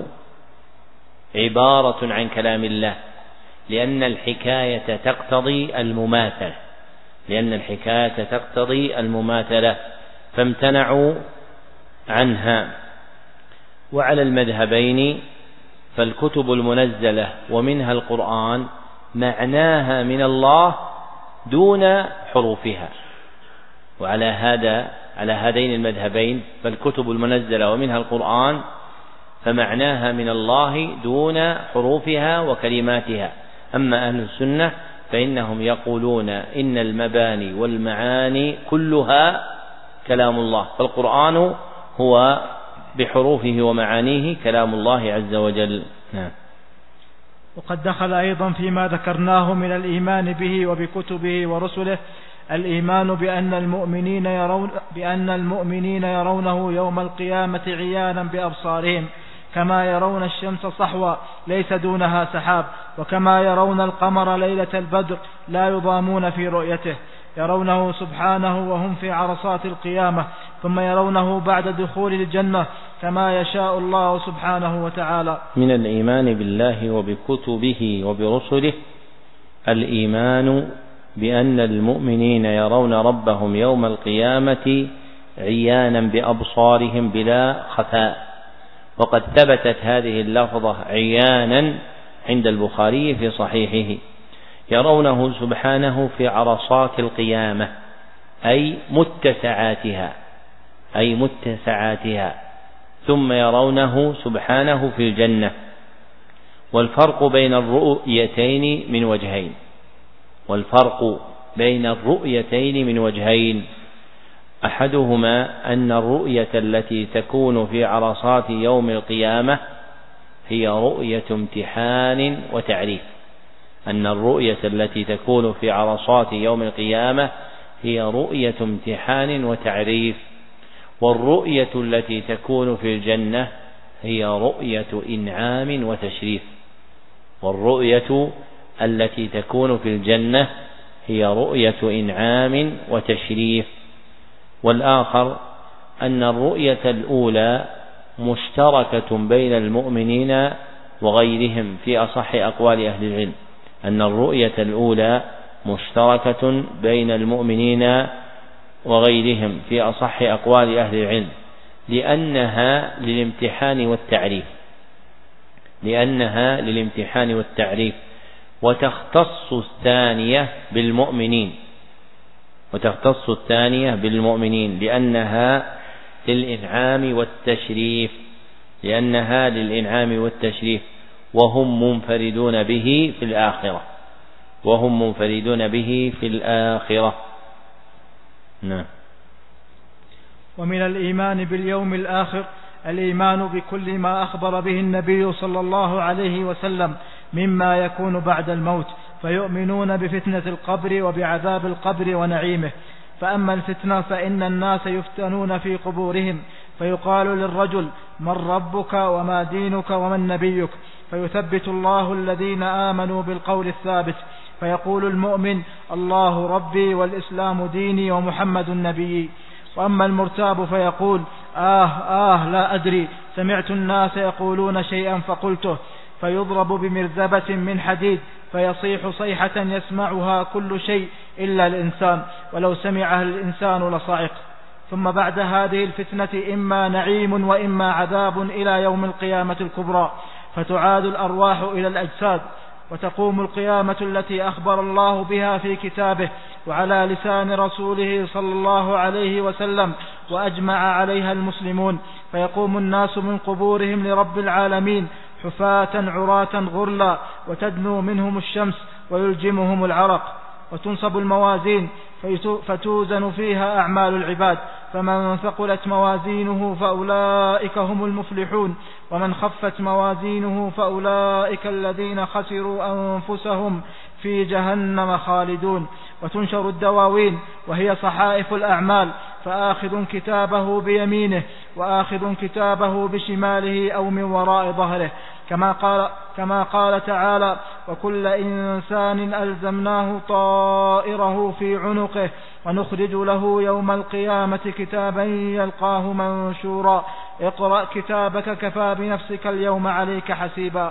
عبارة عن كلام الله، لأن الحكاية تقتضي المماثلة لأن الحكاية تقتضي المماثلة فامتنعوا عنها. وعلى المذهبين فالكتب المنزلة ومنها القرآن معناها من الله دون حروفها، وعلى هذا على هذين المذهبين فالكتب المنزلة ومنها القرآن فمعناها من الله دون حروفها وكلماتها. أما أهل السنة فإنهم يقولون إن المباني والمعاني كلها كلام الله، فالقرآن هو بحروفه ومعانيه كلام الله عز وجل. نعم. وقد دخل أيضا فيما ذكرناه من الإيمان به وبكتبه ورسله الإيمان بأن المؤمنين يرون بأن المؤمنين يرونه يوم القيامة عيانا بأبصارهم، كما يرون الشمس صحوا ليس دونها سحاب، وكما يرون القمر ليلة البدر لا يضامون في رؤيته، يرونه سبحانه وهم في عرصات القيامة، ثم يرونه بعد دخول الجنة كما يشاء الله سبحانه وتعالى. من الإيمان بالله وبكتبه وبرسله الإيمان بأن المؤمنين يرون ربهم يوم القيامة عيانا بأبصارهم بلا خفاء، وقد ثبتت هذه اللفظة عيانا عند البخاري في صحيحه، يرونه سبحانه في عرصات القيامة أي متسعاتها أي متسعاتها ثم يرونه سبحانه في الجنة. والفرق بين الرؤيتين من وجهين والفرق بين الرؤيتين من وجهين أحدهما أن الرؤية التي تكون في عرصات يوم القيامة هي رؤية امتحان وتعريف أن الرؤية التي تكون في عرصات يوم القيامة هي رؤية امتحان وتعريف، والرؤية التي تكون في الجنة هي رؤية إنعام وتشريف والرؤية التي تكون في الجنة هي رؤية إنعام وتشريف. والآخر أن الرؤية الأولى مشتركة بين المؤمنين وغيرهم في أصح أقوال أهل العلم أن الرؤية الأولى مشتركة بين المؤمنين وغيرهم في أصح أقوال أهل العلم لأنها للامتحان والتعريف لأنها للامتحان والتعريف وتختص الثانية بالمؤمنين وتختص الثانية بالمؤمنين لأنها للإنعام والتشريف لأنها للإنعام والتشريف وهم منفردون به في الآخرة وهم منفردون به في الآخرة. نعم. ومن الإيمان باليوم الآخر الإيمان بكل ما أخبر به النبي صلى الله عليه وسلم مما يكون بعد الموت، فيؤمنون بفتنة القبر وبعذاب القبر ونعيمه. فأما الفتنة فإن الناس يفتنون في قبورهم، فيقال للرجل: من ربك وما دينك ومن نبيك؟ فيثبت الله الذين آمنوا بالقول الثابت، فيقول المؤمن: الله ربي والإسلام ديني ومحمد نبيي. وأما المرتاب فيقول: آه آه لا أدري، سمعت الناس يقولون شيئا فقلته، فيضرب بمرزبة من حديد فيصيح صيحة يسمعها كل شيء إلا الإنسان، ولو سمعها الإنسان لصعق. ثم بعد هذه الفتنة إما نعيم وإما عذاب إلى يوم القيامة الكبرى، فتعاد الأرواح إلى الأجساد، وتقوم القيامة التي أخبر الله بها في كتابه وعلى لسان رسوله صلى الله عليه وسلم وأجمع عليها المسلمون، فيقوم الناس من قبورهم لرب العالمين حفاة عراة غرلا، وتدنو منهم الشمس ويلجمهم العرق. وتنصب الموازين فتوزن فيها أعمال العباد، فمن ثقلت موازينه فأولئك هم المفلحون، ومن خفت موازينه فأولئك الذين خسروا أنفسهم في جهنم خالدون. وتنشر الدواوين وهي صحائف الأعمال، فآخذ كتابه بيمينه وآخذ كتابه بشماله أو من وراء ظهره، كما قال, كما قال تعالى: وكل إنسان ألزمناه طائره في عنقه ونخرج له يوم القيامة كتابا يلقاه منشورا، اقرأ كتابك كفى بنفسك اليوم عليك حسيبا.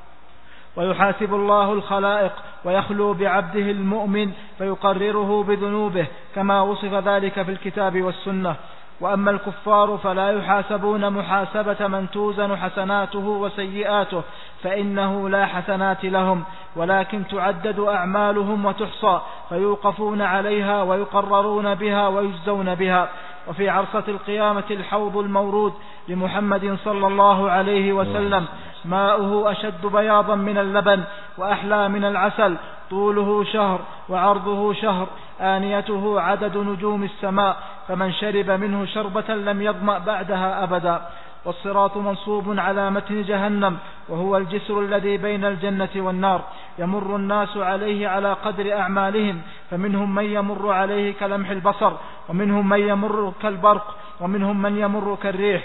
ويحاسب الله الخلائق ويخلو بعبده المؤمن فيقرره بذنوبه كما وصف ذلك في الكتاب والسنة. وأما الكفار فلا يحاسبون محاسبة من توزن حسناته وسيئاته، فإنه لا حسنات لهم، ولكن تعدد أعمالهم وتحصى، فيوقفون عليها ويقررون بها ويجزون بها. وفي عرصة القيامة الحوض المورود لمحمد صلى الله عليه وسلم، ماؤه أشد بياضا من اللبن وأحلى من العسل، طوله شهر وعرضه شهر، آنيته عدد نجوم السماء، فمن شرب منه شربة لم يظمأ بعدها أبدا. والصراط منصوب على متن جهنم، وهو الجسر الذي بين الجنة والنار، يمر الناس عليه على قدر أعمالهم، فمنهم من يمر عليه كلمح البصر، ومنهم من يمر كالبرق، ومنهم من يمر كالريح،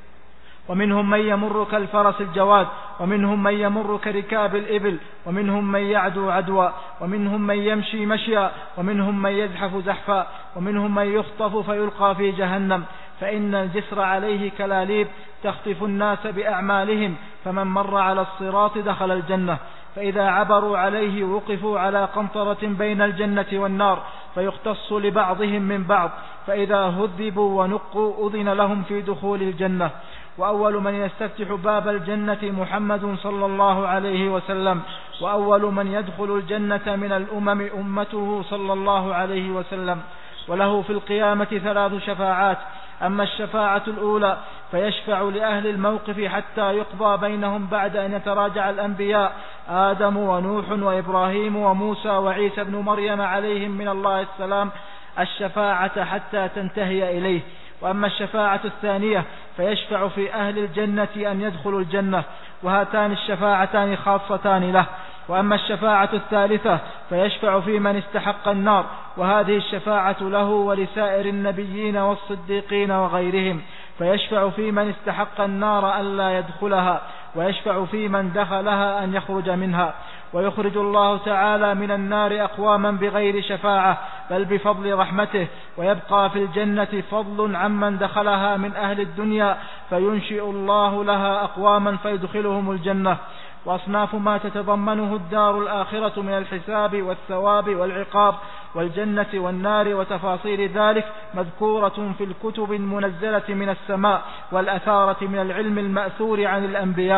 ومنهم من يمر كالفرس الجواد، ومنهم من يمر كركاب الإبل، ومنهم من يعدو عدوا، ومنهم من يمشي مشيا، ومنهم من يزحف زحفا، ومنهم من يخطف فيلقى في جهنم. فإن الجسر عليه كلاليب تخطف الناس بأعمالهم، فمن مر على الصراط دخل الجنة، فإذا عبروا عليه وقفوا على قنطرة بين الجنة والنار، فيختص لبعضهم من بعض، فإذا هذبوا ونقوا أذن لهم في دخول الجنة. وأول من يستفتح باب الجنة محمد صلى الله عليه وسلم، وأول من يدخل الجنة من الأمم أمته صلى الله عليه وسلم. وله في القيامة ثلاث شفاعات: أما الشفاعة الأولى فيشفع لأهل الموقف حتى يقضى بينهم بعد أن يتراجع الأنبياء آدم ونوح وإبراهيم وموسى وعيسى بن مريم عليهم من الله السلام الشفاعة حتى تنتهي إليه. وأما الشفاعة الثانية فيشفع في أهل الجنة أن يدخلوا الجنة، وهاتان الشفاعتان خاصتان له. وأما الشفاعة الثالثة فيشفع في من استحق النار، وهذه الشفاعة له ولسائر النبيين والصديقين وغيرهم، فيشفع في من استحق النار ألا يدخلها، ويشفع في من دخلها أن يخرج منها. ويخرج الله تعالى من النار أقواما بغير شفاعة بل بفضل رحمته، ويبقى في الجنة فضل عمن دخلها من أهل الدنيا، فينشئ الله لها أقواما فيدخلهم الجنة. وأصناف ما تتضمنه الدار الآخرة من الحساب والثواب والعقاب والجنة والنار وتفاصيل ذلك مذكورة في الكتب المنزلة من السماء والأثارة من العلم المأثور عن الأنبياء.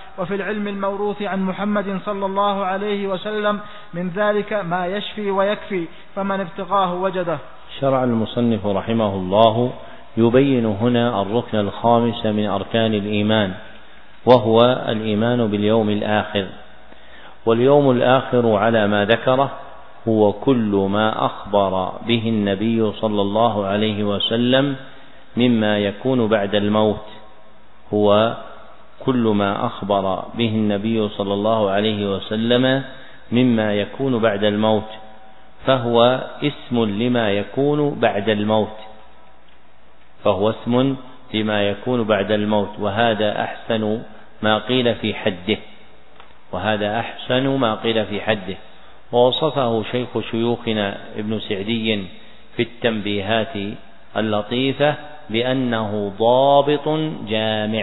وفي العلم الموروث عن محمد صلى الله عليه وسلم من ذلك ما يشفي ويكفي، فمن ابتغاه وجده. شرع المصنف رحمه الله يبين هنا الركن الخامس من أركان الإيمان، وهو الإيمان باليوم الآخر. واليوم الآخر على ما ذكره هو كل ما أخبر به النبي صلى الله عليه وسلم مما يكون بعد الموت، هو كل ما أخبر به النبي صلى الله عليه وسلم مما يكون بعد الموت، فهو اسم لما يكون بعد الموت فهو اسم لما يكون بعد الموت وهذا أحسن ما قيل في حده وهذا أحسن ما قيل في حده ووصفه شيخ شيوخنا ابن سعدي في التنبيهات اللطيفة بأنه ضابط جامع.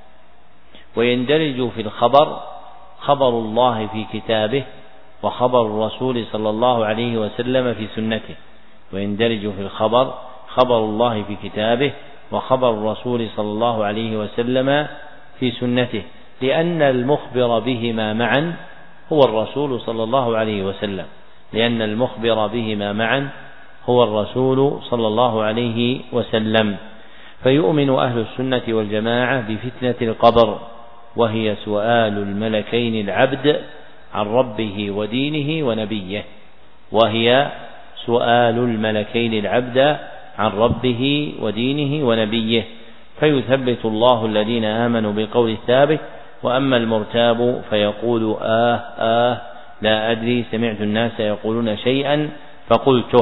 ويندرج في الخبر خبر الله في كتابه وخبر الرسول صلى الله عليه وسلم في سنته، ويندرج في الخبر خبر الله في كتابه وخبر الرسول صلى الله عليه وسلم في سنته، لأن المخبر بهما معا هو الرسول صلى الله عليه وسلم لأن المخبر بهما معا هو الرسول صلى الله عليه وسلم. فيؤمن أهل السنة والجماعة بفتنة القبر، وهي سؤال الملكين العبد عن ربه ودينه ونبيه وهي سؤال الملكين العبد عن ربه ودينه ونبيه فيثبت الله الذين آمنوا بالقول الثابت، وأما المرتاب فيقول آه آه لا أدري سمعت الناس يقولون شيئا فقلته.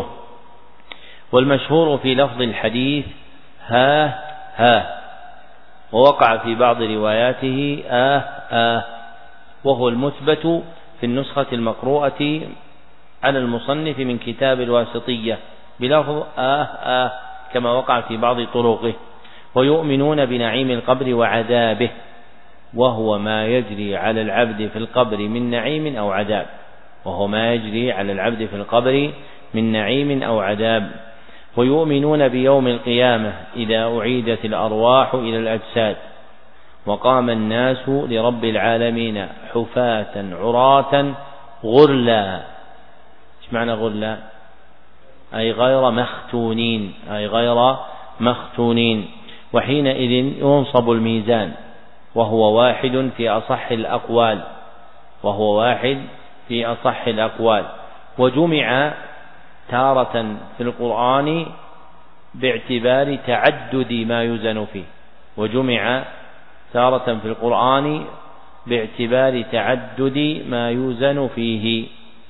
والمشهور في لفظ الحديث ها ها، ووقع في بعض رواياته آه آه، وهو المثبت في النسخة المقروءة على المصنف من كتاب الواسطية بلفظ آه آه كما وقع في بعض طرقه. ويؤمنون بنعيم القبر وعذابه، وهو ما يجري على العبد في القبر من نعيم أو عذاب وهو ما يجري على العبد في القبر من نعيم أو عذاب. ويؤمنون بيوم القيامة إذا أعيدت الأرواح إلى الأجساد وقام الناس لرب العالمين حفاة عراة غرلا. ايش معنى غرلا؟ أي غير مختونين أي غير مختونين. وحينئذ ينصب الميزان، وهو واحد في أصح الأقوال وهو واحد في أصح الأقوال وجمع تارة في القرآن باعتبار تعدد ما يوزن فيه وجمع تارة في القرآن باعتبار تعدد ما يوزن فيه.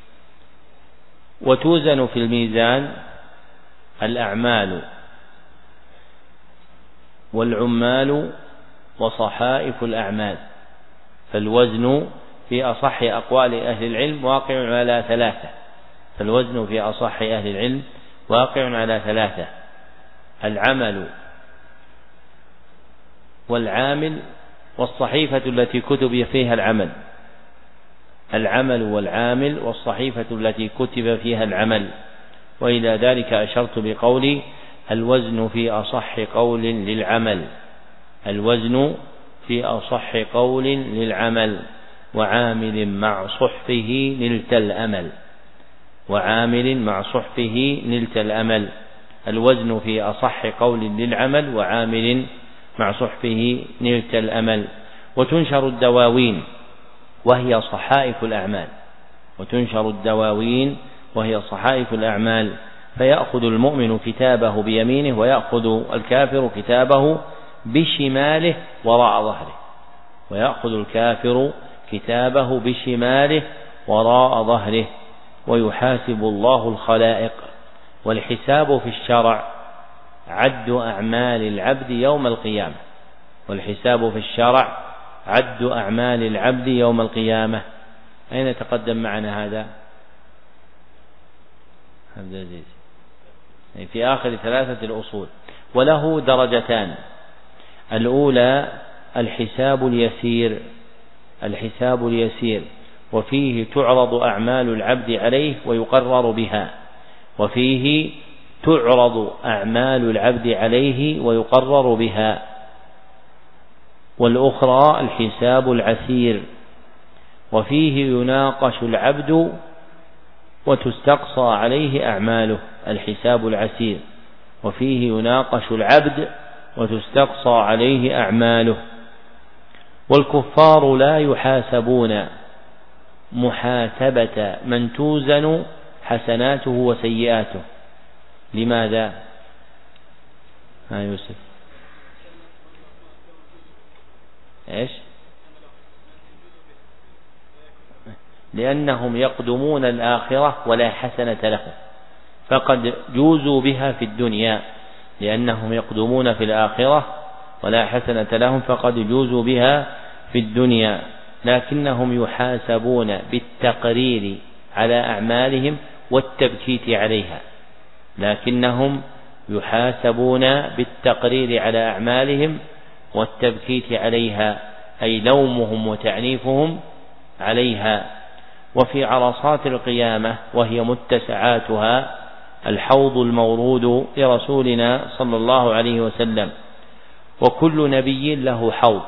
وتوزن في الميزان الأعمال والعمال وصحائف الأعمال، فالوزن في أصح أقوال أهل العلم واقع على ثلاثة فالوزن في أصح أهل العلم واقع على ثلاثة: العمل والعامل والصحيفة التي كتب فيها العمل العمل والعامل والصحيفة التي كتب فيها العمل. وإلى ذلك أشرت بقولي الوزن في أصح قول للعمل الوزن في أصح قول للعمل وعامل مع صحفه نلت الأمل وعامل مع صحفه نلت الأمل الوزن في أصح قول للعمل وعامل مع صحفه نلت الأمل. وتنشر الدواوين وهي صحائف الأعمال وتنشر الدواوين وهي صحائف الأعمال فيأخذ المؤمن كتابه بيمينه ويأخذ الكافر كتابه بشماله وراء ظهره ويأخذ الكافر كتابه بشماله وراء ظهره ويحاسب الله الخلائق. والحساب في الشرع عد أعمال العبد يوم القيامة والحساب في الشرع عد أعمال العبد يوم القيامة. أين تقدم معنا هذا؟ عبد العزيز في آخر ثلاثة الأصول. وله درجتان: الأولى الحساب اليسير الحساب اليسير وفيه تعرض أعمال العبد عليه ويقرر بها وفيه تعرض أعمال العبد عليه ويقرر بها والأخرى الحساب العسير، وفيه يناقش العبد وتستقصى عليه أعماله. الحساب العسير وفيه يناقش العبد وتستقصى عليه أعماله. والكفار لا يحاسبون محاسبة من توزن حسناته وسيئاته. لماذا؟ ها يوسف إيش؟ لأنهم يقدمون الآخرة ولا حسنة لهم، فقد جوزوا بها في الدنيا، لأنهم يقدمون في الآخرة ولا حسنة لهم فقد جوزوا بها في الدنيا، لكنهم يحاسبون بالتقرير على أعمالهم والتبكيت عليها، لكنهم يحاسبون بالتقرير على أعمالهم والتبكيت عليها، أي لومهم وتعنيفهم عليها. وفي عرصات القيامة وهي متسعاتها الحوض المورود لرسولنا صلى الله عليه وسلم، وكل نبي له حوض،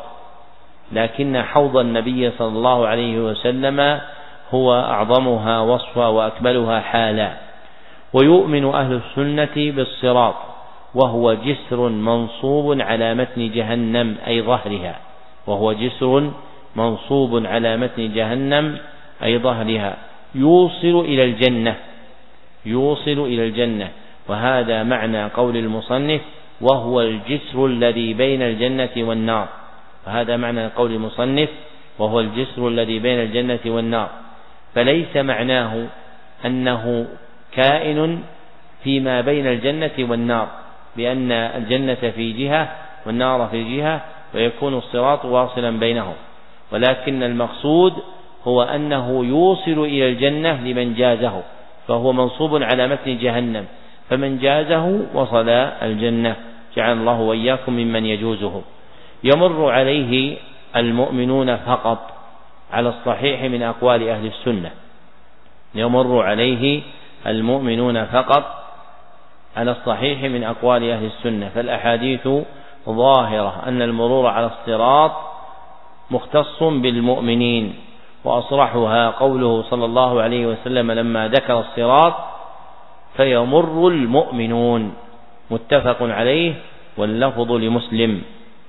لكن حوض النبي صلى الله عليه وسلم هو أعظمها وصفا وأكملها حالا. ويؤمن أهل السنة بالصراط، وهو جسر منصوب على متن جهنم أي ظهرها، وهو جسر منصوب على متن جهنم أي ظهرها، يوصل إلى الجنة، يوصل إلى الجنة. وهذا معنى قول المصنف وهو الجسر الذي بين الجنة والنار، وهذا معنى قول المصنف وهو الجسر الذي بين الجنة والنار. فليس معناه أنه كائن فيما بين الجنة والنار، بأن الجنة في جهة والنار في جهة ويكون الصراط واصلا بينهم، ولكن المقصود هو أنه يوصل إلى الجنة لمن جازه، فهو منصوب على متن جهنم، فمن جازه وصل الجنة، جعل الله وإياكم ممن يجوزه. يمر عليه المؤمنون فقط على الصحيح من أقوال أهل السنة، يمر عليه المؤمنون فقط على الصحيح من أقوال أهل السنة. فالأحاديث ظاهرة أن المرور على الصراط مختص بالمؤمنين، وأصرحها قوله صلى الله عليه وسلم لما ذكر الصراط فيمر المؤمنون، متفق عليه واللفظ لمسلم.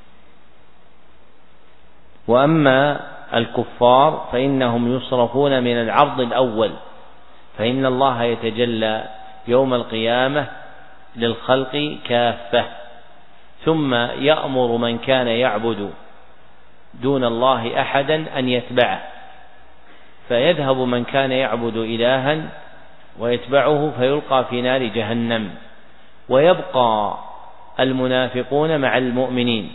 وأما الكفار فإنهم يصرفون من العرض الأول، فإن الله يتجلى يوم القيامة للخلق كافة، ثم يأمر من كان يعبد دون الله أحدا أن يتبعه، فيذهب من كان يعبد إلها ويتبعه فيلقى في نار جهنم، ويبقى المنافقون مع المؤمنين،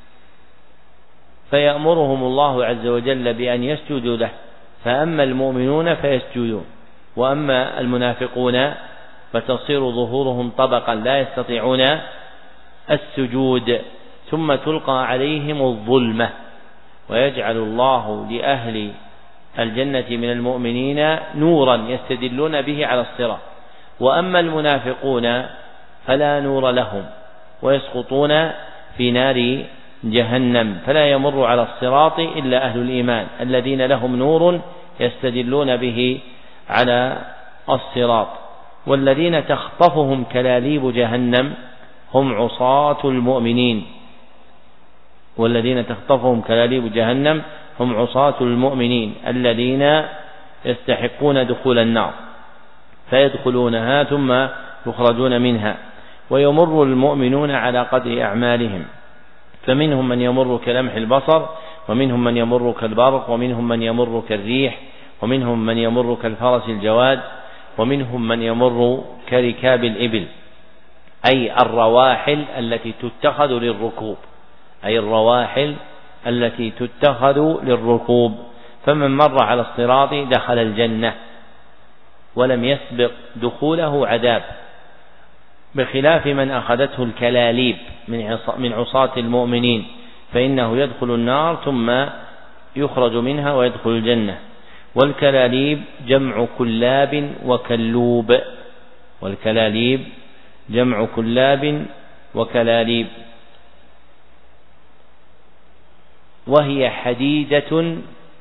فيأمرهم الله عز وجل بأن يسجدوا له، فأما المؤمنون فيسجدون، وأما المنافقون فتصير ظهورهم طبقا لا يستطيعون السجود، ثم تلقى عليهم الظلمة، ويجعل الله لأهل الجنة من المؤمنين نورا يستدلون به على الصراط، وأما المنافقون فلا نور لهم ويسقطون في نار جهنم، فلا يمر على الصراط إلا أهل الإيمان الذين لهم نور يستدلون به على الصراط. والذين تخطفهم كلاليب جهنم هم عصاة المؤمنين، والذين تخطفهم كلاليب جهنم هم عصاة المؤمنين الذين يستحقون دخول النار، فيدخلونها ثم يخرجون منها. ويمر المؤمنون على قدر أعمالهم، فمنهم من يمر كلمح البصر، ومنهم من يمر كالبرق، ومنهم من يمر كالريح، ومنهم من يمر كالفرس الجواد، ومنهم من يمر كركاب الإبل، أي الرواحل التي تتخذ للركوب، أي الرواحل التي تتخذ للركوب. فمن مر على الصراط دخل الجنة ولم يسبق دخوله عذاب، بخلاف من أخذته الكلاليب من عصاة المؤمنين، فإنه يدخل النار ثم يخرج منها ويدخل الجنة. والكلاليب جمع كلاب وكلوب، والكلاليب جمع كلاب وكلاليب. وهي حديدة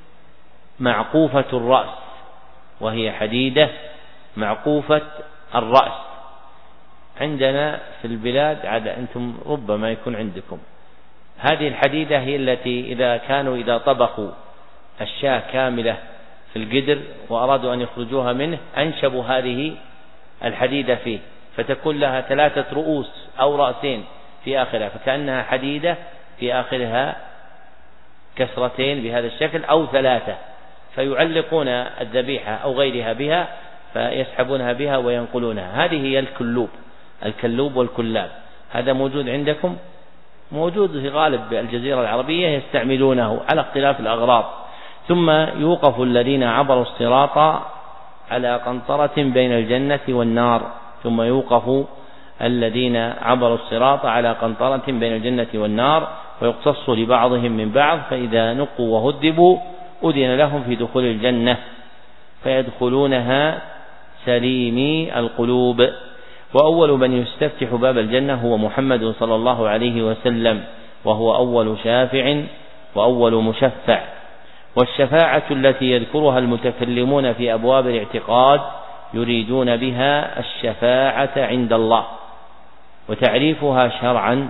معقوفة الرأس، وهي حديدة معقوفة الرأس. عندنا في البلاد عاد أنتم ربما يكون عندكم هذه الحديدة، هي التي إذا كانوا إذا طبخوا الشاة كاملة في القدر وأرادوا أن يخرجوها منه أنشبوا هذه الحديدة فيه، فتكون لها ثلاثة رؤوس أو رأسين في آخرها، فكأنها حديدة في آخرها كسرتين بهذا الشكل أو ثلاثة، فيعلقون الذبيحة أو غيرها بها فيسحبونها بها وينقلونها. هذه هي الكلوب، الكلوب والكلاب. هذا موجود عندكم؟ موجود في غالب الجزيرة العربية يستعملونه على اختلاف الأغراض. ثم يوقف الذين عبروا الصراط على قنطرة بين الجنة والنار، ثم يوقف الذين عبروا الصراط على قنطرة بين الجنة والنار، ويقتص لبعضهم من بعض، فإذا نقوا وهذبوا أذن لهم في دخول الجنة فيدخلونها سليمي القلوب. وأول من يستفتح باب الجنة هو محمد صلى الله عليه وسلم، وهو أول شافع وأول مشفع. والشفاعة التي يذكرها المتكلمون في أبواب الاعتقاد يريدون بها الشفاعة عند الله. وتعريفها شرعا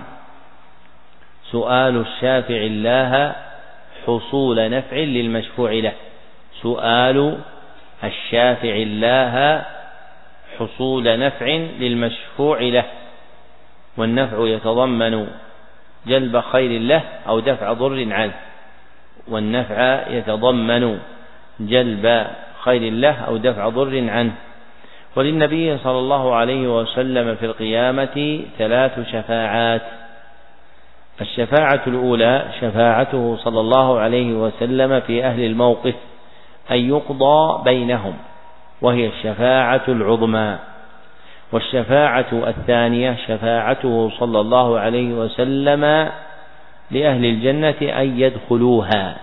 سؤال الشافع الله حصول نفع للمشفوع له، سؤال الشافع الله حصول نفع للمشفوع له، والنفع يتضمن جلب خير له أو دفع ضر عنه، والنفع يتضمن جلب خير له أو دفع ضر عنه. وللنبي صلى الله عليه وسلم في القيامة ثلاث شفاعات. الشفاعة الأولى شفاعته صلى الله عليه وسلم في أهل الموقف أن يقضى بينهم، وهي الشفاعة العظمى. والشفاعة الثانية شفاعته صلى الله عليه وسلم لأهل الجنة أن يدخلوها.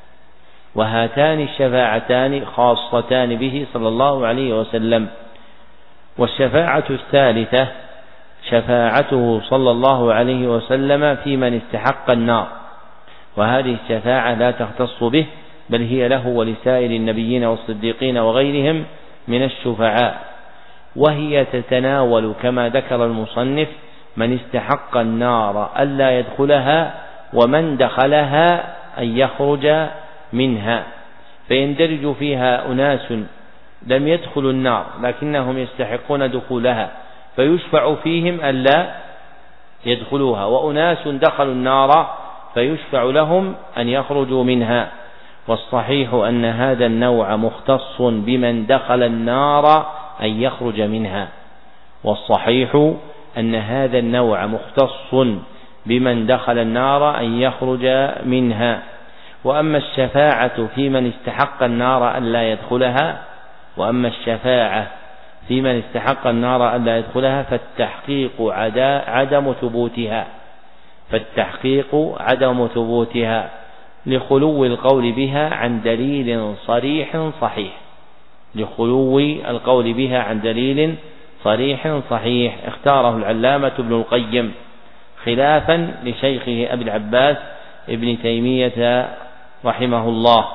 وهاتان الشفاعتان خاصتان به صلى الله عليه وسلم. والشفاعة الثالثة شفاعته صلى الله عليه وسلم في من استحق النار، وهذه الشفاعة لا تختص به، بل هي له ولسائر النبيين والصديقين وغيرهم من الشفعاء، وهي تتناول كما ذكر المصنف من استحق النار ألا يدخلها، ومن دخلها أن يخرج منها. فيندرج فيها أناس لم يدخلوا النار لكنهم يستحقون دخولها فيشفع فيهم ألا يدخلوها، وأناس دخلوا النار فيشفع لهم أن يخرجوا منها. والصحيح أن هذا النوع مختص بمن دخل النار أن يخرج منها، والصحيح أن هذا النوع مختص بمن دخل النار أن يخرج منها. وأما الشفاعة في من استحق النار ألا يدخلها وأما الشفاعة في من استحق النار ألا يدخلها فالتحقيق عدم ثبوتها فالتحقيق عدم ثبوتها لخلو القول بها عن دليل صريح صحيح لخلو القول بها عن دليل صريح صحيح اختاره العلامة ابن القيم خلافا لشيخه أبي العباس ابن تيمية رحمه الله.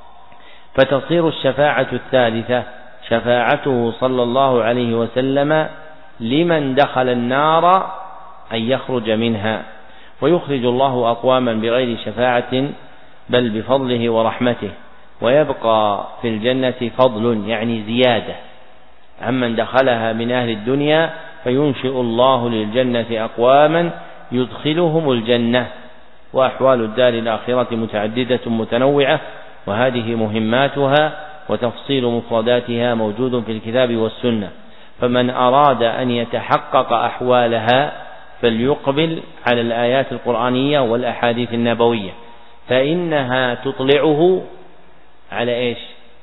فتصير الشفاعة الثالثة شفاعته صلى الله عليه وسلم لمن دخل النار أن يخرج منها، ويخرج الله أقواما بغير شفاعة بل بفضله ورحمته، ويبقى في الجنة فضل يعني زيادة عمن دخلها من أهل الدنيا، فينشئ الله للجنة أقواما يدخلهم الجنة. وأحوال الدار الآخرة متعددة متنوعة، وهذه مهماتها وتفصيل مفرداتها موجود في الكتاب والسنة، فمن أراد أن يتحقق أحوالها فليقبل على الآيات القرآنية والأحاديث النبوية، فإنها تطلعه على إيش؟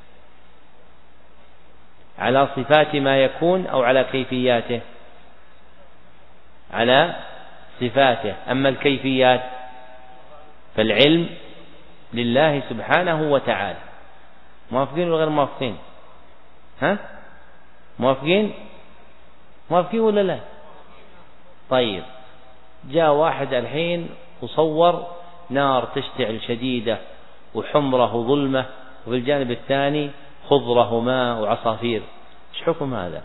على صفات ما يكون أو على كيفياته؟ على صفاته. أما الكيفيات فالعلم لله سبحانه وتعالى. موافقين ولا غير موافقين؟ ها؟ موافقين؟ موافقين ولا لا؟ طيب، جاء واحد الحين وصور نار تشتعل شديدة وحمره ظلمة، وفي الجانب الثاني خضره ماء وعصافير، ايش حكم هذا؟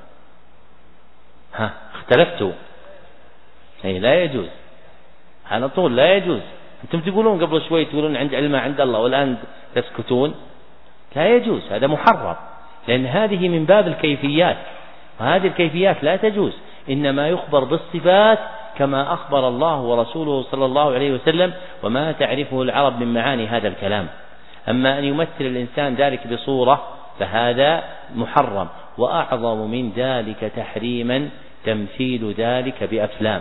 ها اختلفتوا، أي لا يجوز، على طول لا يجوز. أنتم تقولون قبل شوي تقولون عند علم عند الله والآن تسكتون، لا يجوز، هذا محرم، لأن هذه من باب الكيفيات، وهذه الكيفيات لا تجوز، إنما يخبر بالصفات كما أخبر الله ورسوله صلى الله عليه وسلم وما تعرفه العرب من معاني هذا الكلام. أما أن يمثل الإنسان ذلك بصورة فهذا محرم، وأعظم من ذلك تحريما تمثيل ذلك بأفلام،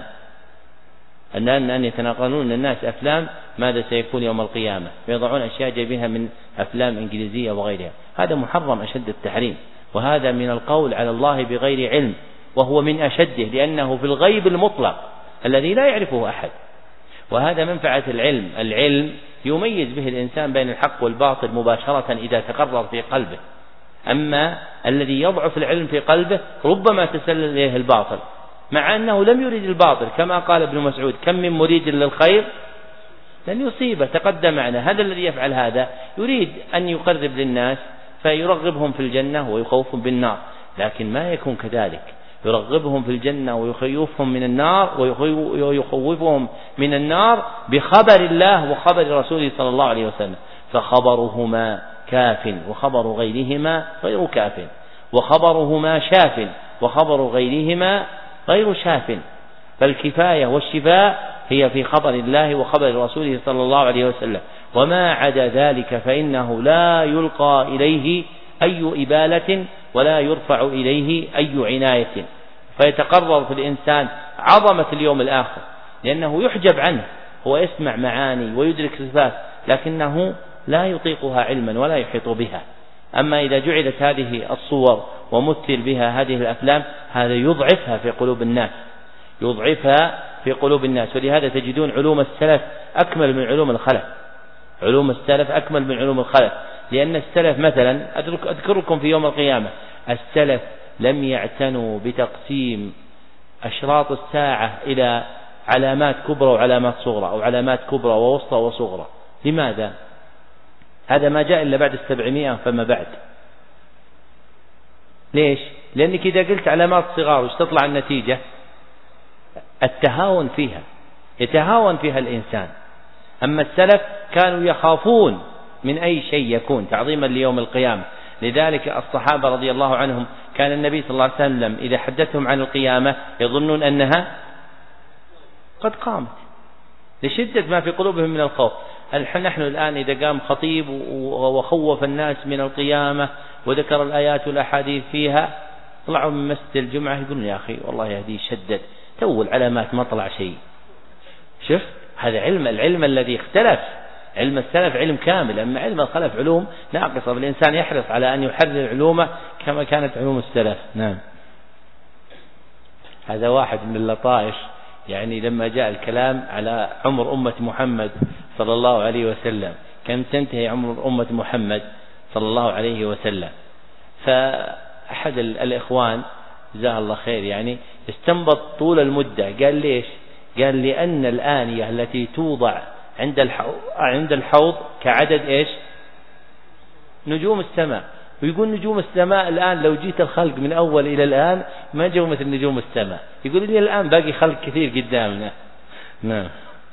أن أن يتناقلون الناس أفلام ماذا سيكون يوم القيامة، ويضعون أشياء جايبينها من أفلام إنجليزية وغيرها، هذا محرم أشد التحريم، وهذا من القول على الله بغير علم، وهو من أشده، لأنه في الغيب المطلق الذي لا يعرفه أحد، وهذا منفعة العلم. العلم يميز به الإنسان بين الحق والباطل مباشرة إذا تقرر في قلبه، أما الذي يضعف العلم في قلبه ربما تسلل إليه الباطل مع أنه لم يريد الباطل، كما قال ابن مسعود: كم من مريد للخير لن يصيبه. تقدم معنا هذا الذي يفعل هذا يريد أن يقرب للناس فيرغبهم في الجنة ويخوفهم بالنار، لكن ما يكون كذلك، يرغبهم في الجنة ويخيفهم من النار ويخوفهم من النار بخبر الله وخبر رسوله صلى الله عليه وسلم، فخبرهما كاف وخبر غيرهما غير كاف، وخبرهما شاف وخبر غيرهما غير شاف، فالكفاية والشفاء هي في خبر الله وخبر رسوله صلى الله عليه وسلم، وما عدا ذلك فإنه لا يلقى إليه أي إبالة ولا يرفع إليه أي عناية، فيتقرر في الإنسان عظمة اليوم الآخر، لأنه يحجب عنه، هو يسمع معاني ويدرك صفات لكنه لا يطيقها علما ولا يحيط بها. أما إذا جعلت هذه الصور ومثل بها هذه الأفلام هذا يضعفها في قلوب الناس، يضعفها في قلوب الناس، ولهذا تجدون علوم السلف أكمل من علوم الخلف، علوم السلف أكمل من علوم الخلف، لأن السلف مثلا أذكركم في يوم القيامة السلف لم يعتنوا بتقسيم أشراط الساعة إلى علامات كبرى وعلامات صغرى أو علامات كبرى ووسطى وصغرى. لماذا؟ هذا ما جاء إلا بعد السبعمائة فما بعد. ليش؟ لأنك إذا قلت علامات صغار وش تطلع النتيجة؟ التهاون فيها، يتهاون فيها الإنسان. أما السلف كانوا يخافون من أي شيء يكون تعظيما ليوم القيامة، لذلك الصحابة رضي الله عنهم كان النبي صلى الله عليه وسلم إذا حدثهم عن القيامة يظنون أنها قد قامت لشدة ما في قلوبهم من الخوف. نحن الآن إذا قام خطيب وخوف الناس من القيامة وذكر الآيات والأحاديث فيها طلعوا من مسجد الجمعة يقولون يا أخي والله يهدي شدد تول علامات ما طلع شيء. شوف هذا علم، العلم الذي اختلف، علم السلف علم كامل، أما علم الخلف علوم ناقصة، بالإنسان يحرص على أن يحرر علومه كما كانت علوم السلف. نعم. هذا واحد من اللطائف، يعني لما جاء الكلام على عمر أمة محمد صلى الله عليه وسلم كم تنتهي عمر أمة محمد صلى الله عليه وسلم، فأحد الإخوان جزاه الله خير يعني استنبط طول المدة، قال ليش؟ قال لأن الآنية التي توضع عند الحوض عند الحوض كعدد إيش؟ نجوم السماء، ويقول نجوم السماء الآن لو جيت الخلق من أول إلى الآن ما جو مثل نجوم السماء، يقول لي الآن باقي خلق كثير قدامنا. نعم.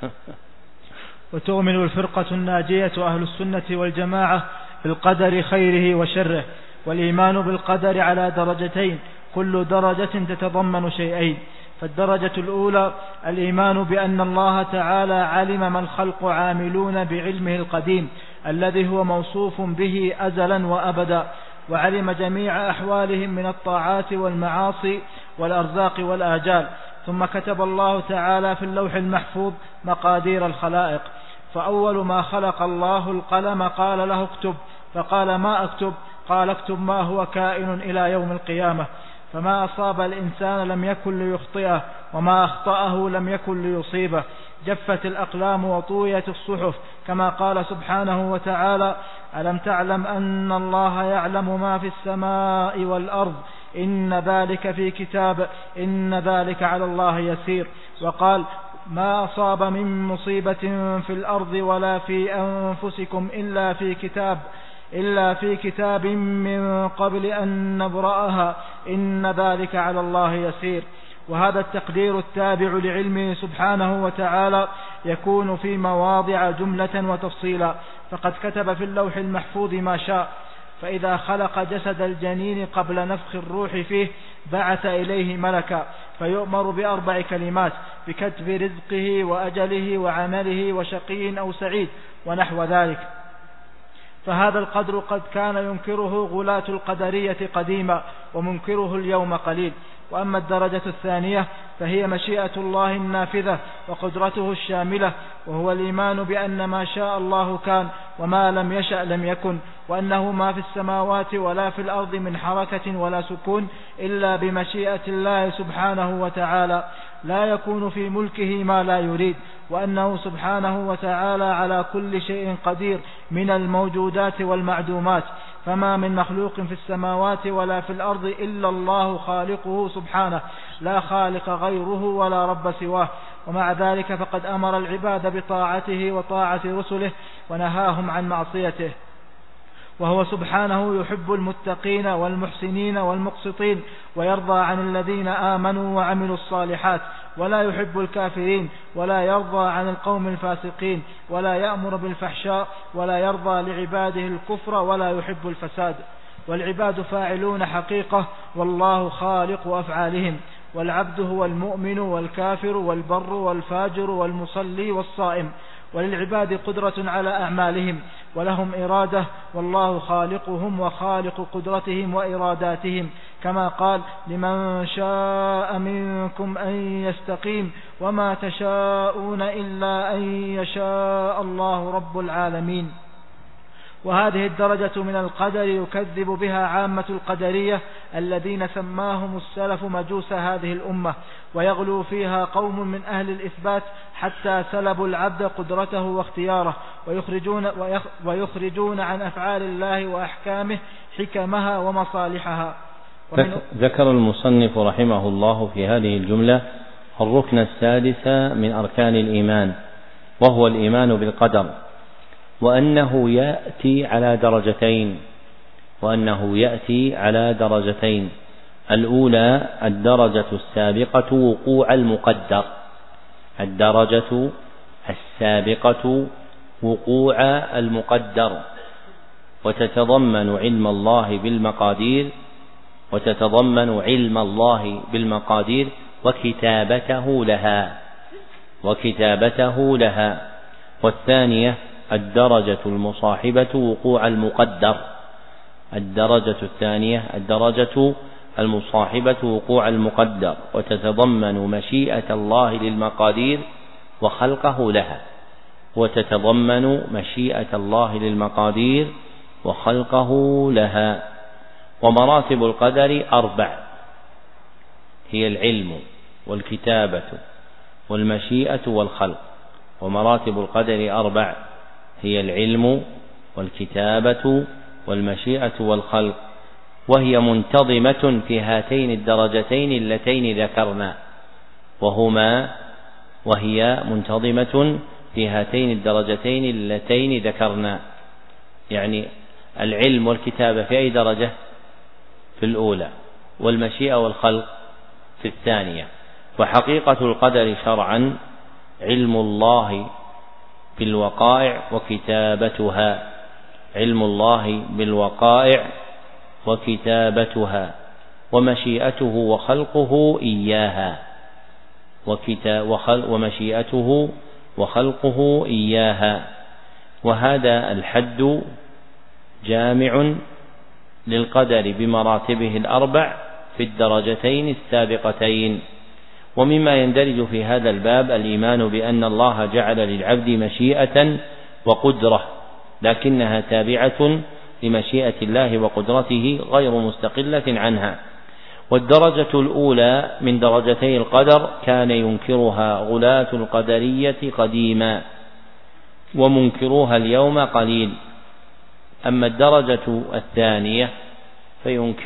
وتؤمن الفرقة الناجية أهل السنة والجماعة بالقدر خيره وشره، والإيمان بالقدر على درجتين، كل درجة تتضمن شيئين. فالدرجة الأولى الإيمان بأن الله تعالى علم ما الخلق عاملون بعلمه القديم الذي هو موصوف به أزلا وأبدا، وعلم جميع أحوالهم من الطاعات والمعاصي والأرزاق والآجال، ثم كتب الله تعالى في اللوح المحفوظ مقادير الخلائق. فأول ما خلق الله القلم قال له اكتب، فقال ما أكتب؟ قال اكتب ما هو كائن إلى يوم القيامة، فما أصاب الإنسان لم يكن ليخطئه، وما أخطأه لم يكن ليصيبه. جفت الأقلام وطويت الصحف، كما قال سبحانه وتعالى: ألم تعلم أن الله يعلم ما في السماء والأرض، إن ذلك في كتاب، إن ذلك على الله يسير. وقال: ما أصاب من مصيبة في الأرض ولا في أنفسكم إلا في كتاب إلا في كتاب من قبل أن نبرأها إن ذلك على الله يسير. وهذا التقدير التابع لعلمه سبحانه وتعالى يكون في مواضع جملة وتفصيلا، فقد كتب في اللوح المحفوظ ما شاء. فإذا خلق جسد الجنين قبل نفخ الروح فيه بعث إليه ملكا فيؤمر بأربع كلمات بكتب رزقه وأجله وعمله وشقي أو سعيد ونحو ذلك. فهذا القدر قد كان ينكره غلاة القدرية قديما ومنكره اليوم قليل. وأما الدرجة الثانية فهي مشيئة الله النافذة وقدرته الشاملة، وهو الإيمان بأن ما شاء الله كان وما لم يشأ لم يكن، وأنه ما في السماوات ولا في الأرض من حركة ولا سكون إلا بمشيئة الله سبحانه وتعالى، لا يكون في ملكه ما لا يريد، وأنه سبحانه وتعالى على كل شيء قدير من الموجودات والمعدومات. فما من مخلوق في السماوات ولا في الأرض إلا الله خالقه سبحانه، لا خالق غيره ولا رب سواه. ومع ذلك فقد أمر العباد بطاعته وطاعة رسله ونهاهم عن معصيته، وهو سبحانه يحب المتقين والمحسنين والمقسطين، ويرضى عن الذين آمنوا وعملوا الصالحات، ولا يحب الكافرين، ولا يرضى عن القوم الفاسقين، ولا يأمر بالفحشاء، ولا يرضى لعباده الكفر، ولا يحب الفساد. والعباد فاعلون حقيقة، والله خالق أفعالهم. والعبد هو المؤمن والكافر والبر والفاجر والمصلي والصائم. وللعباد قدرة على أعمالهم ولهم إرادة، والله خالقهم وخالق قدرتهم وإراداتهم، كما قال: لمن شاء منكم أن يستقيم وما تشاءون إلا أن يشاء الله رب العالمين. وهذه الدرجة من القدر يكذب بها عامة القدرية الذين سماهم السلف مجوس هذه الأمة، ويغلو فيها قوم من أهل الإثبات حتى سلبوا العبد قدرته واختياره، ويخرجون, ويخرجون عن أفعال الله وأحكامه حكمها ومصالحها. ذكر المصنف رحمه الله في هذه الجملة الركن السادس من أركان الإيمان، وهو الإيمان بالقدر، وأنه يأتي على درجتين وأنه يأتي على درجتين الأولى الدرجة السابقة وقوع المقدر الدرجة السابقة وقوع المقدر وتتضمن علم الله بالمقادير وتتضمن علم الله بالمقادير وكتابته لها وكتابته لها والثانية الدرجة المصاحبة وقوع المقدر الدرجة الثانية الدرجة المصاحبة وقوع المقدر وتتضمن مشيئة الله للمقادير وخلقه لها وتتضمن مشيئة الله للمقادير وخلقه لها. ومراتب القدر أربع، هي العلم والكتابة والمشيئة والخلق. ومراتب القدر أربع، هي العلم والكتابة والمشيئة والخلق، وهي منتظمة في هاتين الدرجتين اللتين ذكرنا وهما وهي منتظمة في هاتين الدرجتين اللتين ذكرنا يعني العلم والكتابة في أي درجة؟ في الأولى، والمشيئة والخلق في الثانية. وحقيقة القدر شرعا علم الله بالوقائع وكتابتها علم الله بالوقائع وكتابتها ومشيئته وخلقه إياها ومشيئته وخلقه إياها. وهذا الحد جامع للقدر بمراتبه الأربع في الدرجتين السابقتين. ومما يندرج في هذا الباب الإيمان بأن الله جعل للعبد مشيئة وقدرة، لكنها تابعة لمشيئة الله وقدرته غير مستقلة عنها. والدرجة الأولى من درجتي القدر كان ينكرها غلاة القدرية قديما، ومنكروها اليوم قليل. أما الدرجة الثانية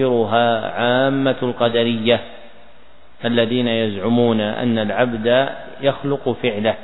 فينكرها عامة القدرية الذين يزعمون أن العبد يخلق فعله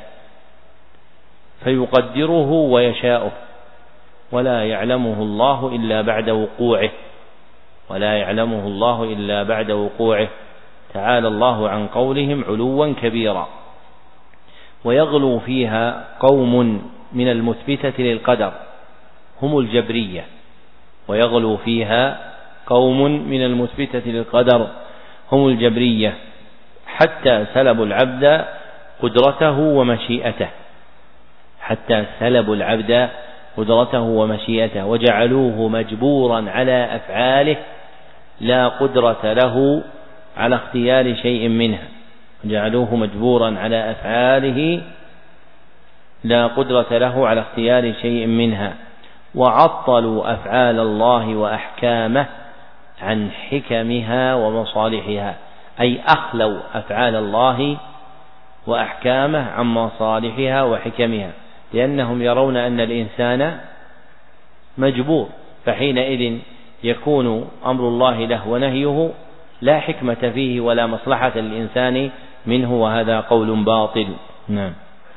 فيقدره ويشاؤه، ولا يعلمه الله إلا بعد وقوعه ولا يعلمه الله إلا بعد وقوعه تعالى الله عن قولهم علوا كبيرا. ويغلو فيها قوم من المثبتة للقدر هم الجبرية ويغلو فيها قوم من المثبتة للقدر هم الجبرية حتى سلبوا العبد قدرته ومشيئته حتى سلبوا العبد قدرته ومشيئته وجعلوه مجبورا على أفعاله لا قدرة له على اختيار شيء منها جعلوه مجبورا على أفعاله لا قدرة له على اختيار شيء منها وعطلوا أفعال الله وأحكامه عن حكمها ومصالحها، أي أخلوا أفعال الله وأحكامه عن مصالحها وحكمها، لأنهم يرون أن الإنسان مجبور، فحينئذ يكون أمر الله له ونهيه لا حكمة فيه ولا مصلحة للإنسان منه، وهذا قول باطل. نعم.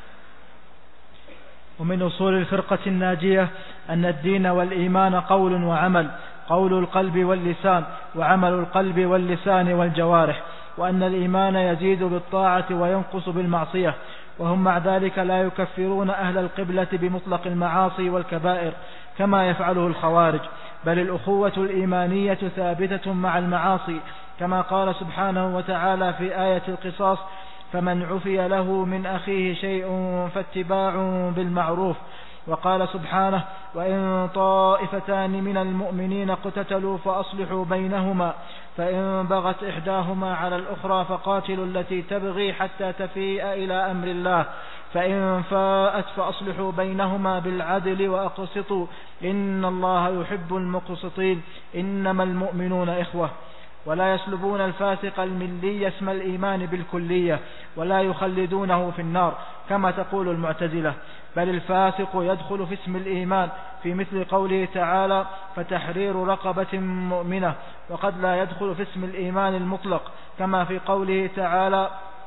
ومن أصول الفرقة الناجية أن الدين والإيمان قول وعمل، قول القلب واللسان وعمل القلب واللسان والجوارح، وأن الإيمان يزيد بالطاعة وينقص بالمعصية، وهم مع ذلك لا يكفرون أهل القبلة بمطلق المعاصي والكبائر كما يفعله الخوارج، بل الأخوة الإيمانية ثابتة مع المعاصي، كما قال سبحانه وتعالى في آية القصاص: فمن عفي له من أخيه شيء فاتباع بالمعروف. وقال سبحانه: وإن طائفتان من المؤمنين اقتتلوا فأصلحوا بينهما، فإن بغت إحداهما على الأخرى فقاتلوا التي تبغي حتى تفيء إلى أمر الله، فإن فاءت فأصلحوا بينهما بالعدل وأقسطوا إن الله يحب المقسطين، إنما المؤمنون إخوة. ولا يسلبون الفاسق الملي اسم الإيمان بالكلية ولا يخلدونه في النار كما تقول المعتزلة، بل الفاسق يدخل في اسم الإيمان في مثل قوله تعالى: فتحرير رقبة مؤمنة، وقد لا يدخل في اسم الإيمان المطلق كما في قوله تعالى: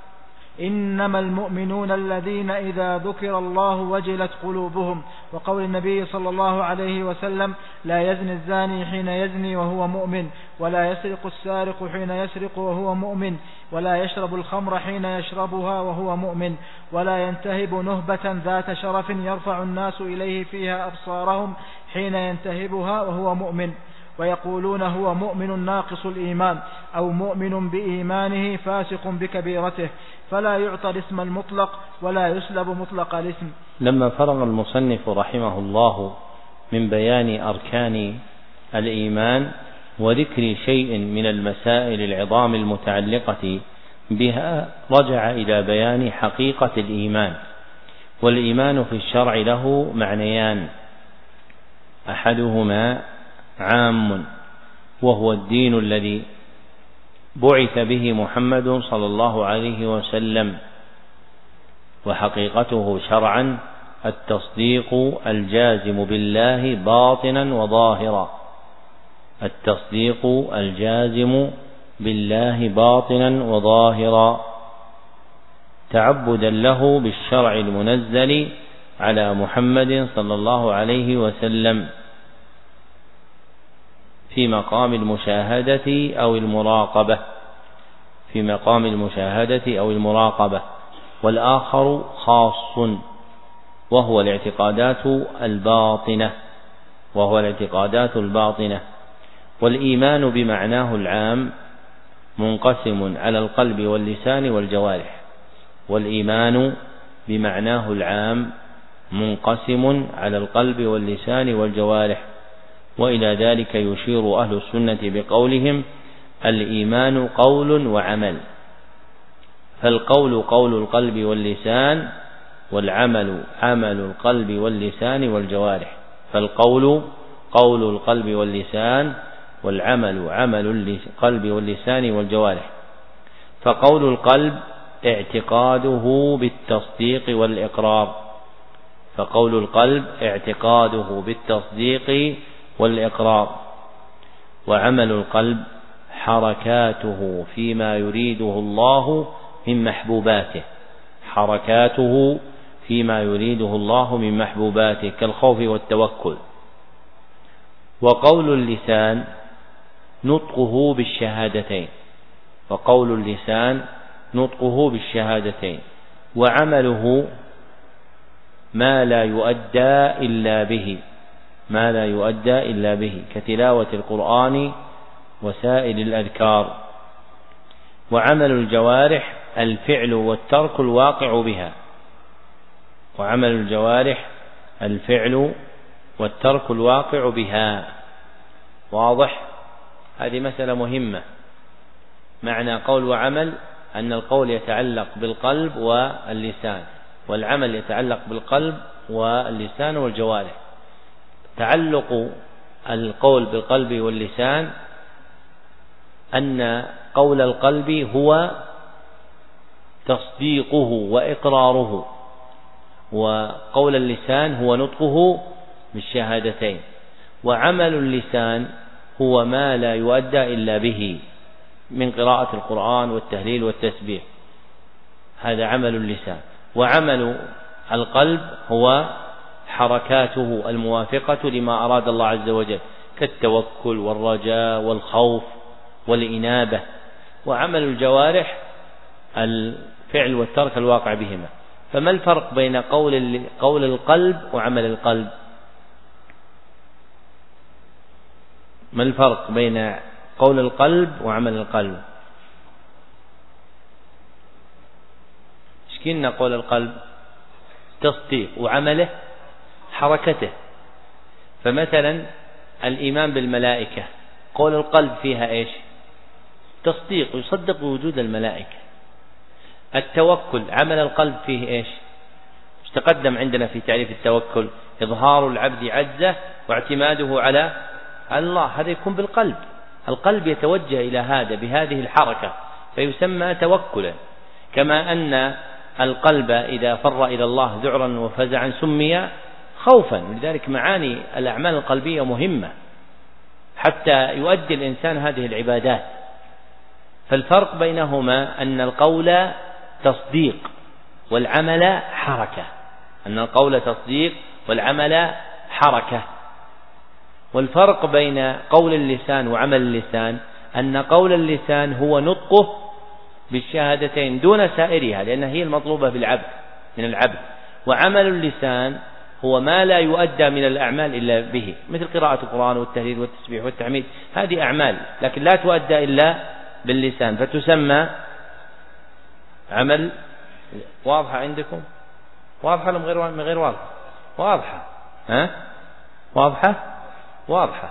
إنما المؤمنون الذين إذا ذكر الله وجلت قلوبهم، وقول النبي صلى الله عليه وسلم: لا يزني الزاني حين يزني وهو مؤمن، ولا يسرق السارق حين يسرق وهو مؤمن، ولا يشرب الخمر حين يشربها وهو مؤمن، ولا ينتهب نهبة ذات شرف يرفع الناس إليه فيها أبصارهم حين ينتهبها وهو مؤمن. ويقولون هو مؤمن ناقص الإيمان أو مؤمن بإيمانه فاسق بكبيرته، فلا يعطى الاسم المطلق ولا يسلب مطلق الاسم. لما فرغ المصنف رحمه الله من بيان أركان الإيمان وذكر شيء من المسائل العظام المتعلقة بها، رجع إلى بيان حقيقة الإيمان. والإيمان في الشرع له معنيان: أحدهما عام وهو الدين الذي بعث به محمد صلى الله عليه وسلم، وحقيقته شرعا التصديق الجازم بالله باطنا وظاهرا التصديق الجازم بالله باطنا وظاهرا تعبدا له بالشرع المنزل على محمد صلى الله عليه وسلم في مقام المشاهدة أو المراقبة في مقام المشاهدة أو المراقبة والآخر خاص وهو الاعتقادات الباطنة وهو الاعتقادات الباطنة والإيمان بمعناه العام منقسم على القلب واللسان والجوارح والإيمان بمعناه العام منقسم على القلب واللسان والجوارح وإلى ذلك يشير أهل السنة بقولهم: الإيمان قول وعمل، فالقول قول القلب واللسان، والعمل عمل القلب واللسان والجوارح فالقول قول القلب واللسان، والعمل عمل القلب واللسان والجوارح. فقول القلب اعتقاده بالتصديق والإقرار فقول القلب اعتقاده بالتصديق والإقرار وعمل القلب حركاته فيما يريده الله من محبوباته حركاته فيما يريده الله من محبوباته كالخوف والتوكل. وقول اللسان نطقه بالشهادتين وقول اللسان نطقه بالشهادتين وعمله ما لا يؤدى إلا به ما لا يؤدى إلا به كتلاوة القرآن وسائر الأذكار. وعمل الجوارح الفعل والترك الواقع بها وعمل الجوارح الفعل والترك الواقع بها. واضح؟ هذه مسألة مهمة. معنى قول وعمل أن القول يتعلق بالقلب واللسان، والعمل يتعلق بالقلب واللسان والجوارح. تعلق القول بالقلب واللسان أن قول القلب هو تصديقه وإقراره، وقول اللسان هو نطقه بالشهادتين. وعمل اللسان هو ما لا يؤدى إلا به من قراءة القرآن والتهليل والتسبيح، هذا عمل اللسان. وعمل القلب هو حركاته الموافقة لما أراد الله عز وجل كالتوكل والرجاء والخوف والإنابة. وعمل الجوارح الفعل والترك الواقع بهما. فما الفرق بين قول قول القلب وعمل القلب؟ ما الفرق بين قول القلب وعمل القلب؟ اشكلنا قول القلب تصديق وعمله حركته. فمثلا الإيمان بالملائكة قول القلب فيها ايش؟ تصديق، يصدق بوجود الملائكة. التوكل عمل القلب فيه ايش؟ تقدم عندنا في تعريف التوكل إظهار العبد عجزه واعتماده على الله، هذا يكون بالقلب. القلب يتوجه إلى هذا بهذه الحركة فيسمى توكلا. كما أن القلب إذا فر إلى الله ذعرا وفزعا سمي خوفا. لذلك معاني الأعمال القلبية مهمة حتى يؤدي الإنسان هذه العبادات. فالفرق بينهما أن القول تصديق والعمل حركة أن القول تصديق والعمل حركة. والفرق بين قول اللسان وعمل اللسان أن قول اللسان هو نطقه بالشهادتين دون سائرها، لأنها هي المطلوبة بالعبد من العبد. وعمل اللسان هو ما لا يؤدى من الأعمال إلا به، مثل قراءة القرآن والتهليل والتسبيح والتحميد، هذه أعمال لكن لا تؤدى إلا باللسان فتسمى عمل. واضحة عندكم؟ واضحة من غير من غير واضحة؟ واضحة ها؟ واضحة؟ واضحة.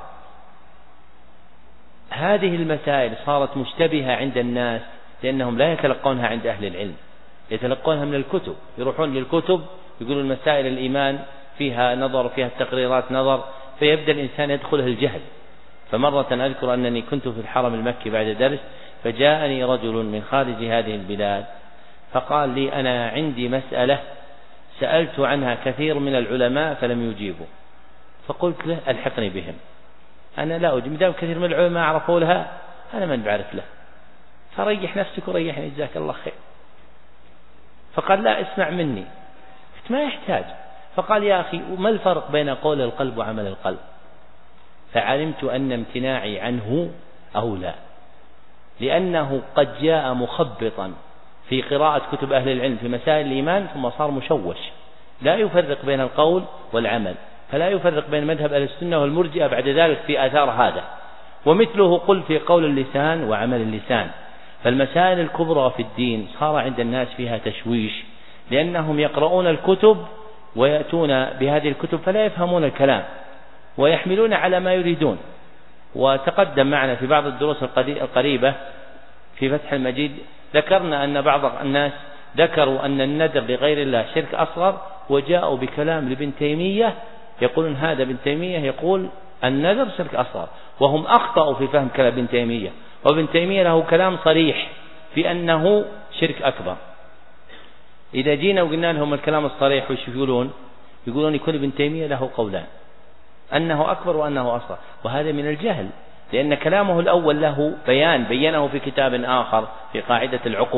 هذه المسائل صارت مشتبهة عند الناس لأنهم لا يتلقونها عند أهل العلم، يتلقونها من الكتب، يروحون للكتب يقولون المسائل الإيمان فيها نظر، فيها التقريرات نظر، فيبدأ الإنسان يدخله الجهل. فمرة أذكر أنني كنت في الحرم المكي بعد درس، فجاءني رجل من خارج هذه البلاد فقال لي أنا عندي مسألة سألت عنها كثير من العلماء فلم يجيبوا، فقلت له ألحقني بهم، أنا لا أجيب، مدام كثير من العلماء عرفوا لها أنا من بعرف له، فريح نفسك وريحني جزاك الله خير. فقال لا اسمع مني، قلت ما يحتاج. فقال يا أخي ما الفرق بين قول القلب وعمل القلب؟ فعلمت أن امتناعي عنه أولى، لأنه قد جاء مخبطا في قراءة كتب أهل العلم في مسائل الإيمان ثم صار مشوش لا يفرق بين القول والعمل، فلا يفرق بين مذهب أهل السنة والمرجئة بعد ذلك في آثار هذا. ومثله قل في قول اللسان وعمل اللسان. فالمسائل الكبرى في الدين صار عند الناس فيها تشويش، لأنهم يقرؤون الكتب ويأتون بهذه الكتب فلا يفهمون الكلام ويحملون على ما يريدون. وتقدم معنا في بعض الدروس القريبة في فتح المجيد ذكرنا أن بعض الناس ذكروا أن النذر لغير الله شرك أصغر، وجاءوا بكلام لابن تيمية يقولون هذا ابن تيمية يقول النذر شرك أصغر، وهم أخطأوا في فهم كلام ابن تيمية، وابن تيمية له كلام صريح في أنه شرك أكبر. إذا جينا وقلنا لهم الكلام الصريح وش يقولون؟ يقولون يكون ابن تيمية له قولان، أنه أكبر وأنه أصغر، وهذا من الجهل، لأن كلامه الأول له بيان بينه في كتاب آخر في قاعدة العقود،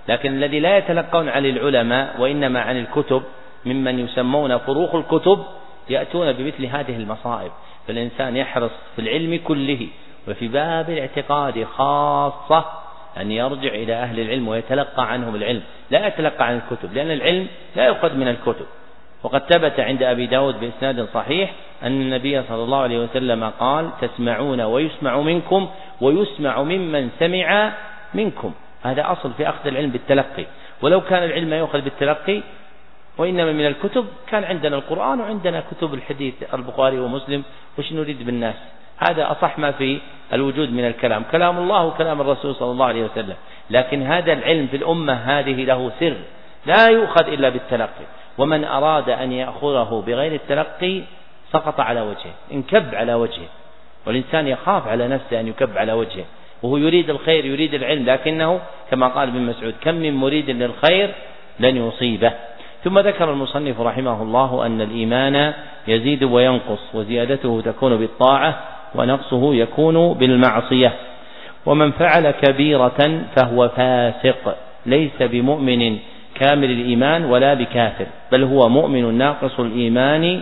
لكن الذي لا يتلقون عن العلماء وإنما عن الكتب ممن يسمون فروخ الكتب يأتون بمثل هذه المصائب. فالإنسان يحرص في العلم كله وفي باب الاعتقاد خاصة أن يرجع إلى أهل العلم ويتلقى عنهم العلم، لا يتلقى عن الكتب، لأن العلم لا يؤخذ من الكتب. وقد ثبت عند أبي داود بإسناد صحيح أن النبي صلى الله عليه وسلم قال: تسمعون ويسمع منكم ويسمع ممن سمع منكم. هذا أصل في أخذ العلم بالتلقي، ولو كان العلم يؤخذ بالتلقي وإنما من الكتب كان عندنا القرآن وعندنا كتب الحديث البخاري ومسلم، وش نريد بالناس؟ هذا أصح ما في الوجود من الكلام، كلام الله وكلام الرسول صلى الله عليه وسلم. لكن هذا العلم في الأمة هذه له سر لا يؤخذ إلا بالتلقي، ومن أراد أن يأخذه بغير التلقي سقط على وجهه، انكب على وجهه. والإنسان يخاف على نفسه أن يكب على وجهه، وهو يريد الخير يريد العلم، لكنه كما قال ابن مسعود: كم من مريد للخير لن يصيبه. ثم ذكر المصنف رحمه الله أن الإيمان يزيد وينقص، وزيادته تكون بالطاعة ونقصه يكون بالمعصية. ومن فعل كبيرة فهو فاسق، ليس بمؤمن كامل الإيمان ولا بكافر، بل هو مؤمن ناقص الإيمان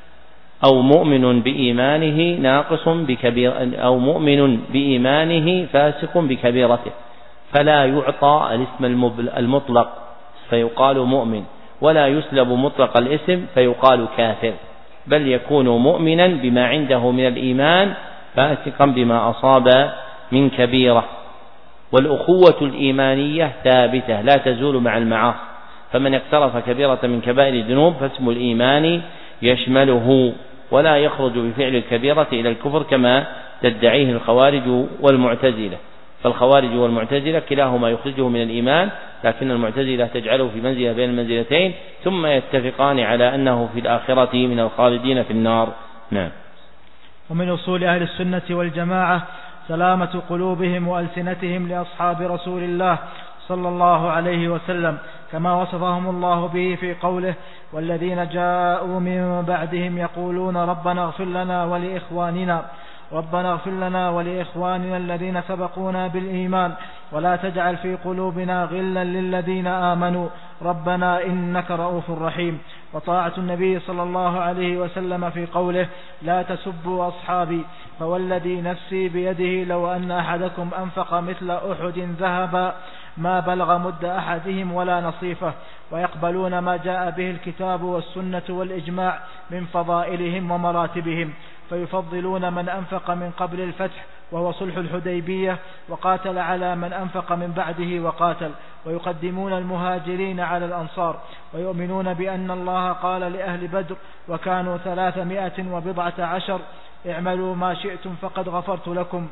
أو مؤمن بإيمانه ناقص بكبير أو مؤمن بإيمانه فاسق بكبيرته، فلا يعطى الاسم المطلق فيقال مؤمن، ولا يسلب مطلق الاسم فيقال كافر، بل يكون مؤمنا بما عنده من الإيمان فاسقا بما أصاب من كبيرة. والأخوة الإيمانية ثابتة لا تزول مع المعاصي، فمن اقترف كبيرة من كبائر الذنوب فاسم الإيمان يشمله، ولا يخرج بفعل الكبيرة إلى الكفر كما تدعيه الخوارج والمعتزلة. فالخوارج والمعتزلة كلاهما يخرجه من الإيمان، لكن المعتزلة تجعله في منزلة بين المنزلتين، ثم يتفقان على أنه في الآخرة من الخالدين في النار. نعم. ومن أصول أهل السنة والجماعة سلامة قلوبهم وألسنتهم لأصحاب رسول الله صلى الله عليه وسلم، كما وصفهم الله به في قوله: والذين جاءوا من بعدهم يقولون ربنا اغفر لنا ولإخواننا ربنا اغفر لنا ولإخواننا الذين سبقونا بالإيمان ولا تجعل في قلوبنا غلا للذين آمنوا ربنا إنك رؤوف رحيم. وطاعة النبي صلى الله عليه وسلم في قوله: لا تسبوا أصحابي فوالذي نفسي بيده لو أن أحدكم أنفق مثل أحد ذهبا ما بلغ مد أحدهم ولا نصيفه. ويقبلون ما جاء به الكتاب والسنة والإجماع من فضائلهم ومراتبهم، فيفضلون من أنفق من قبل الفتح وهو صلح الحديبية وقاتل على من أنفق من بعده وقاتل، ويقدمون المهاجرين على الأنصار، ويؤمنون بأن الله قال لأهل بدر وكانوا ثلاثمائة وبضعة عشر: اعملوا ما شئتم فقد غفرت لكم،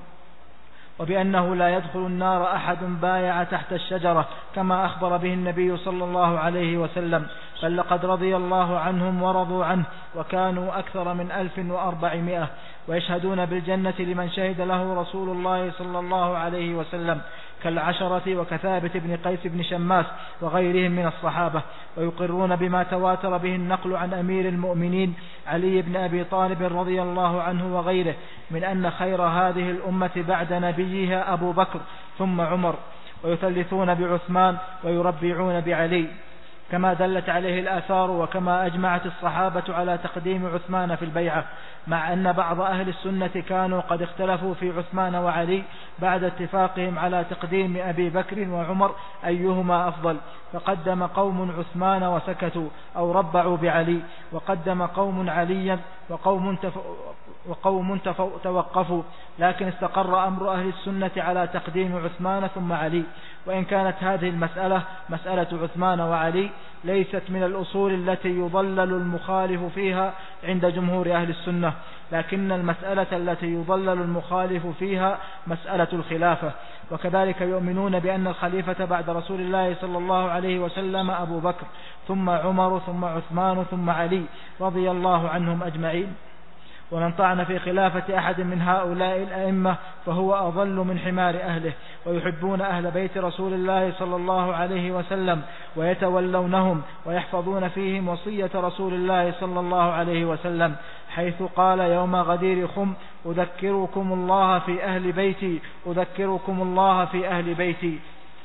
وبأنه لا يدخل النار أحد بايع تحت الشجرة كما أخبر به النبي صلى الله عليه وسلم، بل لقد رضي الله عنهم ورضوا عنه وكانوا أكثر من ألف وأربعمائة. ويشهدون بالجنة لمن شهد له رسول الله صلى الله عليه وسلم كالعشرة وكثابت بن قيس بن شماس وغيرهم من الصحابة. ويقرون بما تواتر به النقل عن أمير المؤمنين علي بن أبي طالب رضي الله عنه وغيره من أن خير هذه الأمة بعد نبيها أبو بكر ثم عمر. ويثلثون بعثمان ويربعون بعلي كما دلت عليه الآثار، وكما أجمعت الصحابة على تقديم عثمان في البيعة، مع أن بعض أهل السنة كانوا قد اختلفوا في عثمان وعلي بعد اتفاقهم على تقديم أبي بكر وعمر أيهما أفضل، فقدم قوم عثمان وسكتوا أو ربعوا بعلي، وقدم قوم عليا وقوم تف... وقوم تف... توقفوا، لكن استقر أمر أهل السنة على تقديم عثمان ثم علي. وإن كانت هذه المسألة مسألة عثمان وعلي ليست من الأصول التي يضلل المخالف فيها عند جمهور أهل السنة، لكن المسألة التي يضلل المخالف فيها مسألة الخلافة. وكذلك يؤمنون بأن الخليفة بعد رسول الله صلى الله عليه وسلم أبو بكر ثم عمر ثم عثمان ثم علي رضي الله عنهم أجمعين. ومن طعن في خلافة أحد من هؤلاء الأئمة فهو أضل من حمار أهله. ويحبون أهل بيت رسول الله صلى الله عليه وسلم ويتولونهم ويحفظون فيهم وصية رسول الله صلى الله عليه وسلم، حيث قال يوم غدير خم: أذكركم الله في أهل بيتي أذكركم الله في أهل بيتي.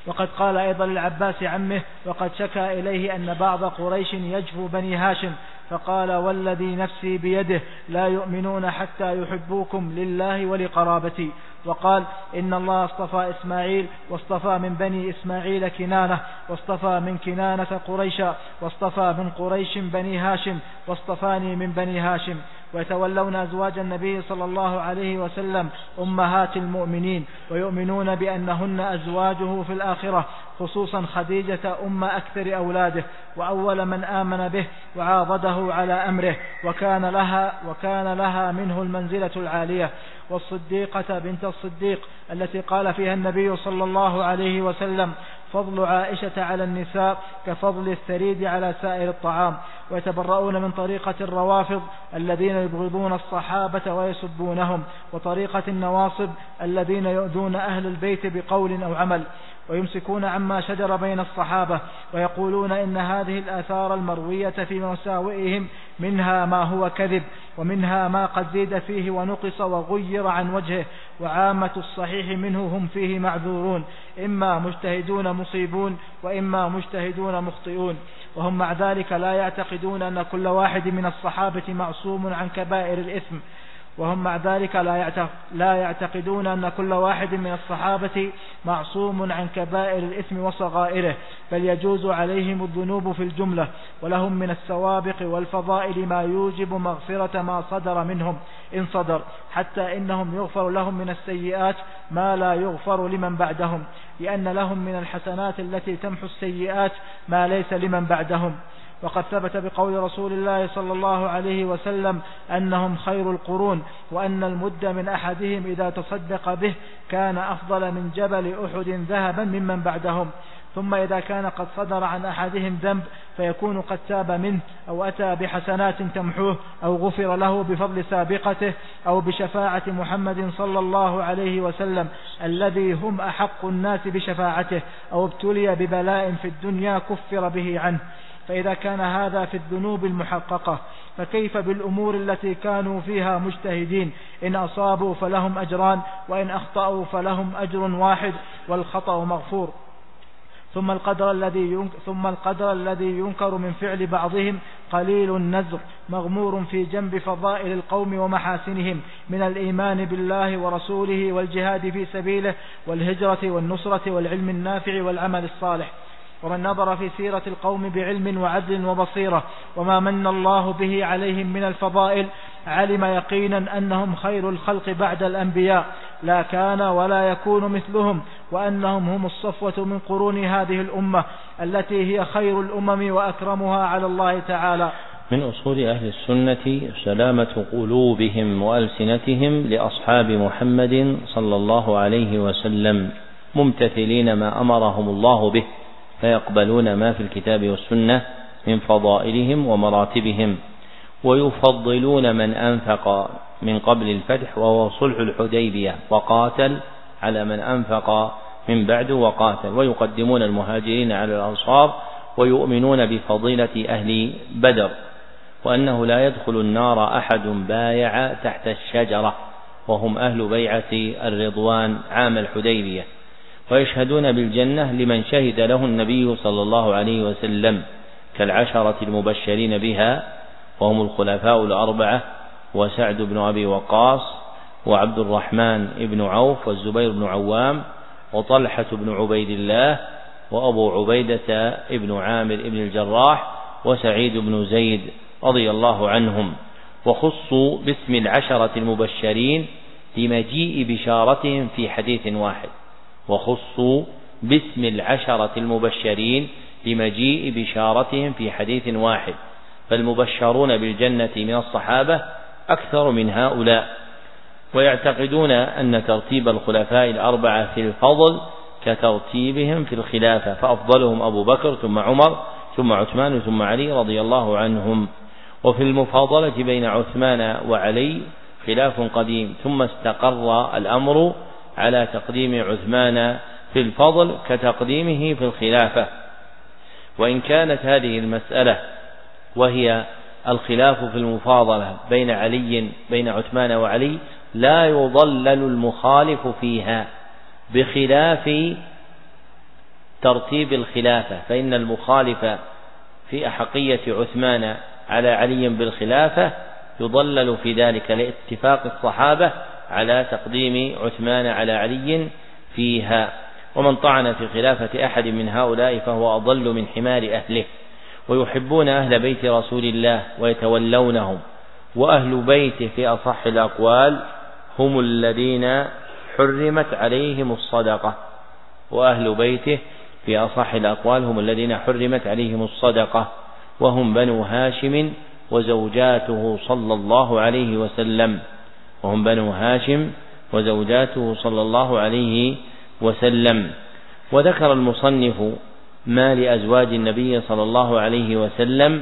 وقد قال أيضا للعباس عمه وقد شكى إليه أن بعض قريش يجفو بني هاشم فقال والذي نفسي بيده لا يؤمنون حتى يحبوكم لله ولقرابتي. وقال إن الله اصطفى إسماعيل واصطفى من بني إسماعيل كنانة واصطفى من كنانة قريشا واصطفى من قريش بني هاشم واصطفاني من بني هاشم. ويتولون أزواج النبي صلى الله عليه وسلم أمهات المؤمنين ويؤمنون بأنهن أزواجه في الآخرة، خصوصا خديجة أم أكثر أولاده وأول من آمن به وعاضده على أمره وكان لها, وكان لها منه المنزلة العالية. والصديقة بنت الصديق التي قال فيها النبي صلى الله عليه وسلم فضل عائشة على النساء كفضل الثريد على سائر الطعام. ويتبرؤون من طريقة الروافض الذين يبغضون الصحابة ويسبونهم، وطريقة النواصب الذين يؤذون أهل البيت بقول أو عمل، ويمسكون عما شجر بين الصحابة ويقولون إن هذه الآثار المروية في مساوئهم منها ما هو كذب ومنها ما قد زيد فيه ونقص وغير عن وجهه، وعامة الصحيح منه هم فيه معذورون، إما مجتهدون مصيبون وإما مجتهدون مخطئون. وهم مع ذلك لا يعتقدون أن كل واحد من الصحابة معصوم عن كبائر الإثم وهم مع ذلك لا يعتقدون أن كل واحد من الصحابة معصوم عن كبائر الإثم وصغائره، بل يجوز عليهم الذنوب في الجملة، ولهم من السوابق والفضائل ما يوجب مغفرة ما صدر منهم إن صدر، حتى إنهم يغفر لهم من السيئات ما لا يغفر لمن بعدهم، لأن لهم من الحسنات التي تمحو السيئات ما ليس لمن بعدهم. وقد ثبت بقول رسول الله صلى الله عليه وسلم أنهم خير القرون، وأن المد من أحدهم إذا تصدق به كان أفضل من جبل أحد ذهبا ممن بعدهم. ثم إذا كان قد صدر عن أحدهم ذنب فيكون قد تاب منه أو أتى بحسنات تمحوه أو غفر له بفضل سابقته أو بشفاعة محمد صلى الله عليه وسلم الذي هم أحق الناس بشفاعته، أو ابتلي ببلاء في الدنيا كفر به عنه. فإذا كان هذا في الذنوب المحققة فكيف بالأمور التي كانوا فيها مجتهدين؟ إن أصابوا فلهم أجران وإن أخطأوا فلهم أجر واحد والخطأ مغفور. ثم القدر الذي ثم القدر الذي ينكر من فعل بعضهم قليل النزر مغمور في جنب فضائل القوم ومحاسنهم من الإيمان بالله ورسوله والجهاد في سبيله والهجرة والنصرة والعلم النافع والعمل الصالح. ومن نظر في سيرة القوم بعلم وعدل وبصيرة وما من الله به عليهم من الفضائل علم يقينا أنهم خير الخلق بعد الأنبياء، لا كان ولا يكون مثلهم، وأنهم هم الصفوة من قرون هذه الأمة التي هي خير الأمم وأكرمها على الله تعالى. من أصول أهل السنة سلامة قلوبهم وألسنتهم لأصحاب محمد صلى الله عليه وسلم، ممتثلين ما أمرهم الله به، فيقبلون ما في الكتاب والسنة من فضائلهم ومراتبهم، ويفضلون من أنفق من قبل الفتح وهو صلح الحديبية وقاتل على من أنفق من بعد وقاتل، ويقدمون المهاجرين على الأنصار، ويؤمنون بفضيلة أهل بدر، وأنه لا يدخل النار أحد بايع تحت الشجرة، وهم أهل بيعة الرضوان عام الحديبية، ويشهدون بالجنة لمن شهد له النبي صلى الله عليه وسلم كالعشرة المبشرين بها، وهم الخلفاء الأربعة وسعد بن أبي وقاص وعبد الرحمن بن عوف والزبير بن عوام وطلحة بن عبيد الله وأبو عبيدة بن عامر بن الجراح وسعيد بن زيد رضي الله عنهم. وخصوا باسم العشرة المبشرين لمجيء بشارتهم في حديث واحد وخصوا باسم العشرة المبشرين لمجيء بشارتهم في حديث واحد، فالمبشرون بالجنة من الصحابة أكثر من هؤلاء. ويعتقدون أن ترتيب الخلفاء الأربعة في الفضل كترتيبهم في الخلافة، فأفضلهم أبو بكر ثم عمر ثم عثمان ثم علي رضي الله عنهم. وفي المفاضلة بين عثمان وعلي خلاف قديم، ثم استقر الأمر على تقديم عثمان في الفضل كتقديمه في الخلافة. وإن كانت هذه المسألة وهي الخلاف في المفاضلة بين علي بين عثمان وعلي لا يضلل المخالف فيها، بخلاف ترتيب الخلافة، فإن المخالف في أحقية عثمان على علي بالخلافة يضلل في ذلك لاتفاق الصحابة على تقديم عثمان على علي فيها. ومن طعن في خلافة أحد من هؤلاء فهو أضل من حمار أهله. ويحبون أهل بيت رسول الله ويتولونهم، وأهل بيته في أصح الأقوال هم الذين حرمت عليهم الصدقة، وأهل بيته في أصح الأقوال هم الذين حرمت عليهم الصدقة، وهم بنو هاشم وزوجاته صلى الله عليه وسلم وهم بنو هاشم وزوجاته صلى الله عليه وسلم. وذكر المصنف ما لأزواج النبي صلى الله عليه وسلم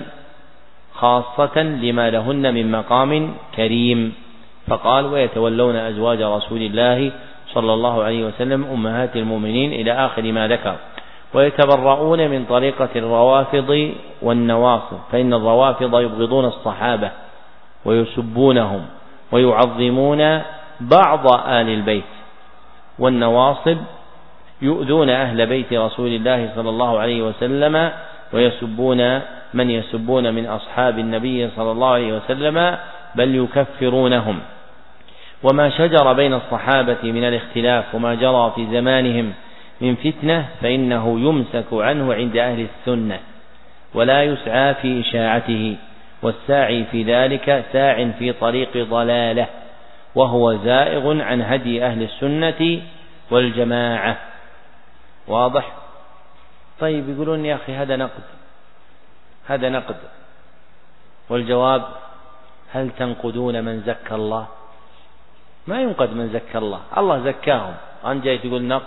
خاصة لما لهن من مقام كريم، فقال: ويتولون أزواج رسول الله صلى الله عليه وسلم أمهات المؤمنين إلى آخر ما ذكر. ويتبرؤون من طريقة الروافض والنواصب، فإن الروافض يبغضون الصحابة ويسبونهم ويعظمون بعض آل البيت، والنواصب يؤذون أهل بيت رسول الله صلى الله عليه وسلم ويسبون من يسبون من أصحاب النبي صلى الله عليه وسلم، بل يكفرونهم. وما شجر بين الصحابة من الاختلاف وما جرى في زمانهم من فتنة فإنه يمسك عنه عند أهل السنة ولا يسعى في إشاعته، والساعي في ذلك ساع في طريق ضلالة، وهو زائغ عن هدي أهل السنة والجماعة. واضح؟ طيب، يقولون يا أخي هذا نقد هذا نقد والجواب: هل تنقدون من زكى الله؟ ما ينقد من زكى الله، الله زكاهم، أنت جاي تقول نقد؟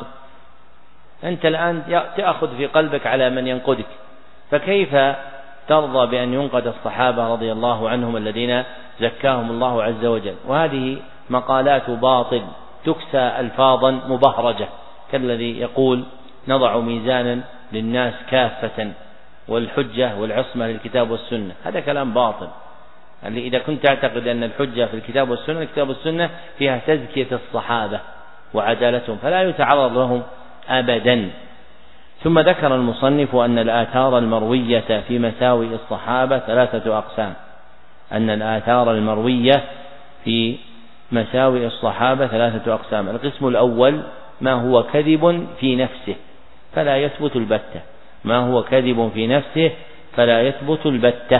أنت الآن تأخذ في قلبك على من ينقدك، فكيف ترضى بأن ينقد الصحابة رضي الله عنهم الذين زكاهم الله عز وجل؟ وهذه مقالات باطل تكسى ألفاظا مبهرجة، كالذي يقول: نضع ميزانا للناس كافة والحجة والعصمة للكتاب والسنة. هذا كلام باطل. يعني إذا كنت تعتقد أن الحجة في الكتاب والسنة، الكتاب والسنة فيها تزكية الصحابة وعدالتهم، فلا يتعرض لهم أبدا. ثم ذكر المصنف أن الآثار المروية في مساوئ الصحابة ثلاثة أقسام أن الآثار المروية في مساوئ الصحابة ثلاثة أقسام. القسم الأول ما هو كذب في نفسه فلا يثبت البتة ما هو كذب في نفسه فلا يثبت البتة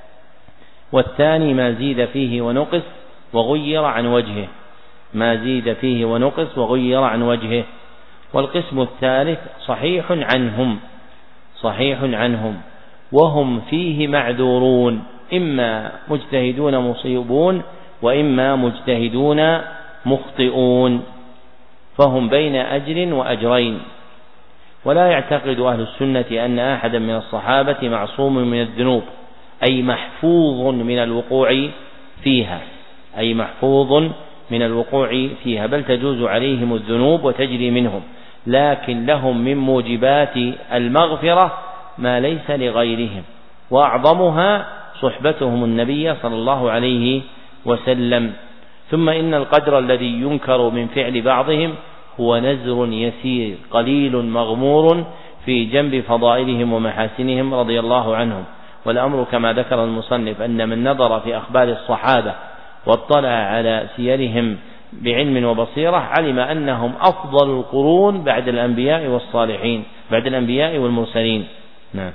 والثاني ما زيد فيه ونقص وغير عن وجهه ما زيد فيه ونقص وغير عن وجهه والقسم الثالث صحيح عنهم صحيح عنهم وهم فيه معذورون، إما مجتهدون مصيبون وإما مجتهدون مخطئون، فهم بين أجر وأجرين. ولا يعتقد أهل السنة أن أحدا من الصحابة معصوم من الذنوب، أي محفوظ من الوقوع فيها أي محفوظ من الوقوع فيها بل تجوز عليهم الذنوب وتجري منهم، لكن لهم من موجبات المغفرة ما ليس لغيرهم، وأعظمها صحبتهم النبي صلى الله عليه وسلم. ثم إن القدر الذي ينكر من فعل بعضهم هو نزر يسير قليل مغمور في جنب فضائلهم ومحاسنهم رضي الله عنهم. والأمر كما ذكر المصنف أن من نظر في أخبار الصحابة واطلع على سيرهم بعلم وبصيرة علم أنهم أفضل القرون بعد الأنبياء والصالحين بعد الأنبياء والمرسلين. نعم.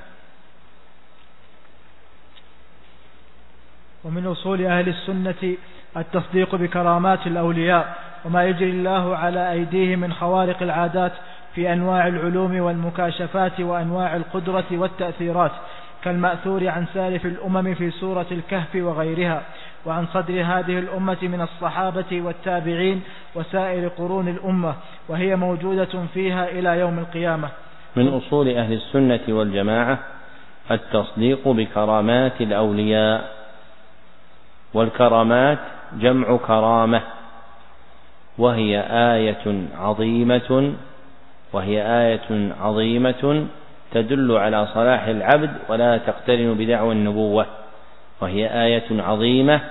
ومن أصول أهل السنة التصديق بكرامات الأولياء وما يجري الله على أيديه من خوارق العادات في أنواع العلوم والمكاشفات وأنواع القدرة والتأثيرات، كالمأثور عن سالف الأمم في سورة الكهف وغيرها، وعن صدر هذه الأمة من الصحابة والتابعين وسائر قرون الأمة، وهي موجودة فيها إلى يوم القيامة. من أصول أهل السنة والجماعة التصديق بكرامات الأولياء، والكرامات جمع كرامة، وهي آية عظيمة وهي آية عظيمة تدل على صلاح العبد ولا تقترن بدعوى النبوة وهي آية عظيمة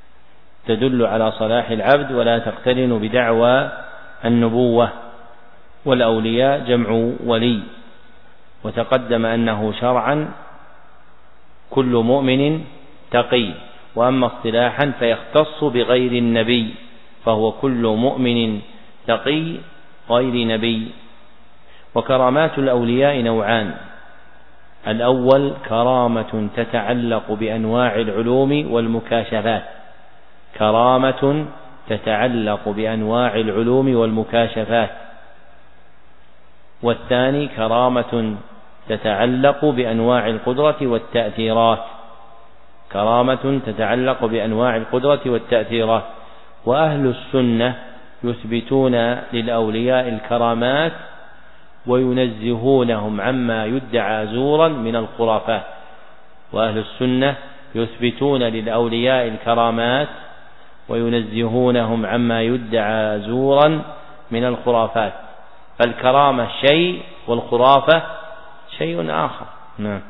تدل على صلاح العبد ولا تقترن بدعوى النبوة والأولياء جمع ولي، وتقدم أنه شرعا كل مؤمن تقي، وأما اصطلاحا فيختص بغير النبي، فهو كل مؤمن تقي غير نبي. وكرامات الأولياء نوعان: الأول كرامة تتعلق بأنواع العلوم والمكاشفات، كرامة تتعلق بأنواع العلوم والمكاشفات، والثاني كرامة تتعلق بأنواع القدرة والتأثيرات، كرامة تتعلق بأنواع القدرة والتأثيرات. وأهل السنة يثبتون للأولياء الكرامات وينزهونهم عما يدعى زورا من الخرافات، وأهل السنة يثبتون للأولياء الكرامات وينزهونهم عما يدعى زورا من الخرافات، فالكرامة شيء والخرافة شيء آخر. نعم.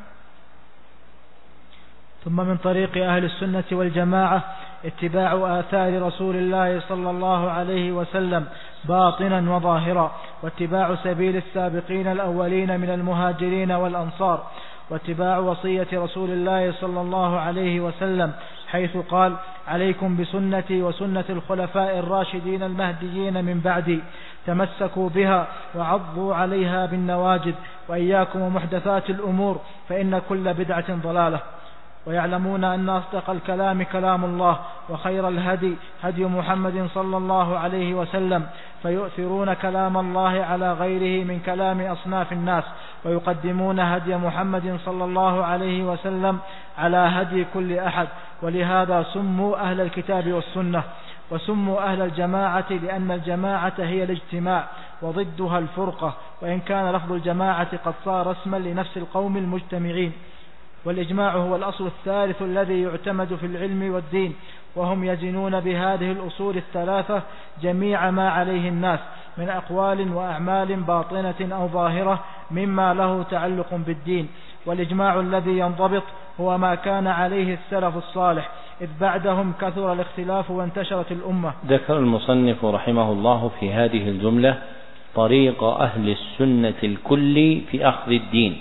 ثم من طريق أهل السنة والجماعة اتباع آثار رسول الله صلى الله عليه وسلم باطنا وظاهرا، واتباع سبيل السابقين الأولين من المهاجرين والأنصار، واتباع وصية رسول الله صلى الله عليه وسلم حيث قال: عليكم بسنتي وسنة الخلفاء الراشدين المهديين من بعدي، تمسكوا بها وعضوا عليها بالنواجذ، وإياكم ومحدثات الأمور فإن كل بدعة ضلالة. ويعلمون أن أصدق الكلام كلام الله، وخير الهدي هدي محمد صلى الله عليه وسلم، فيؤثرون كلام الله على غيره من كلام أصناف الناس، ويقدمون هدي محمد صلى الله عليه وسلم على هدي كل أحد، ولهذا سموا أهل الكتاب والسنة. وسموا أهل الجماعة لأن الجماعة هي الاجتماع وضدها الفرقة، وإن كان لفظ الجماعة قد صار اسما لنفس القوم المجتمعين. والإجماع هو الأصل الثالث الذي يعتمد في العلم والدين، وهم يزنون بهذه الأصول الثلاثة جميع ما عليه الناس من أقوال وأعمال باطنة أو ظاهرة مما له تعلق بالدين. والإجماع الذي ينضبط هو ما كان عليه السلف الصالح، إذ بعدهم كثر الاختلاف وانتشرت الأمة. ذكر المصنف رحمه الله في هذه الجملة طريق أهل السنة الكل في أخذ الدين،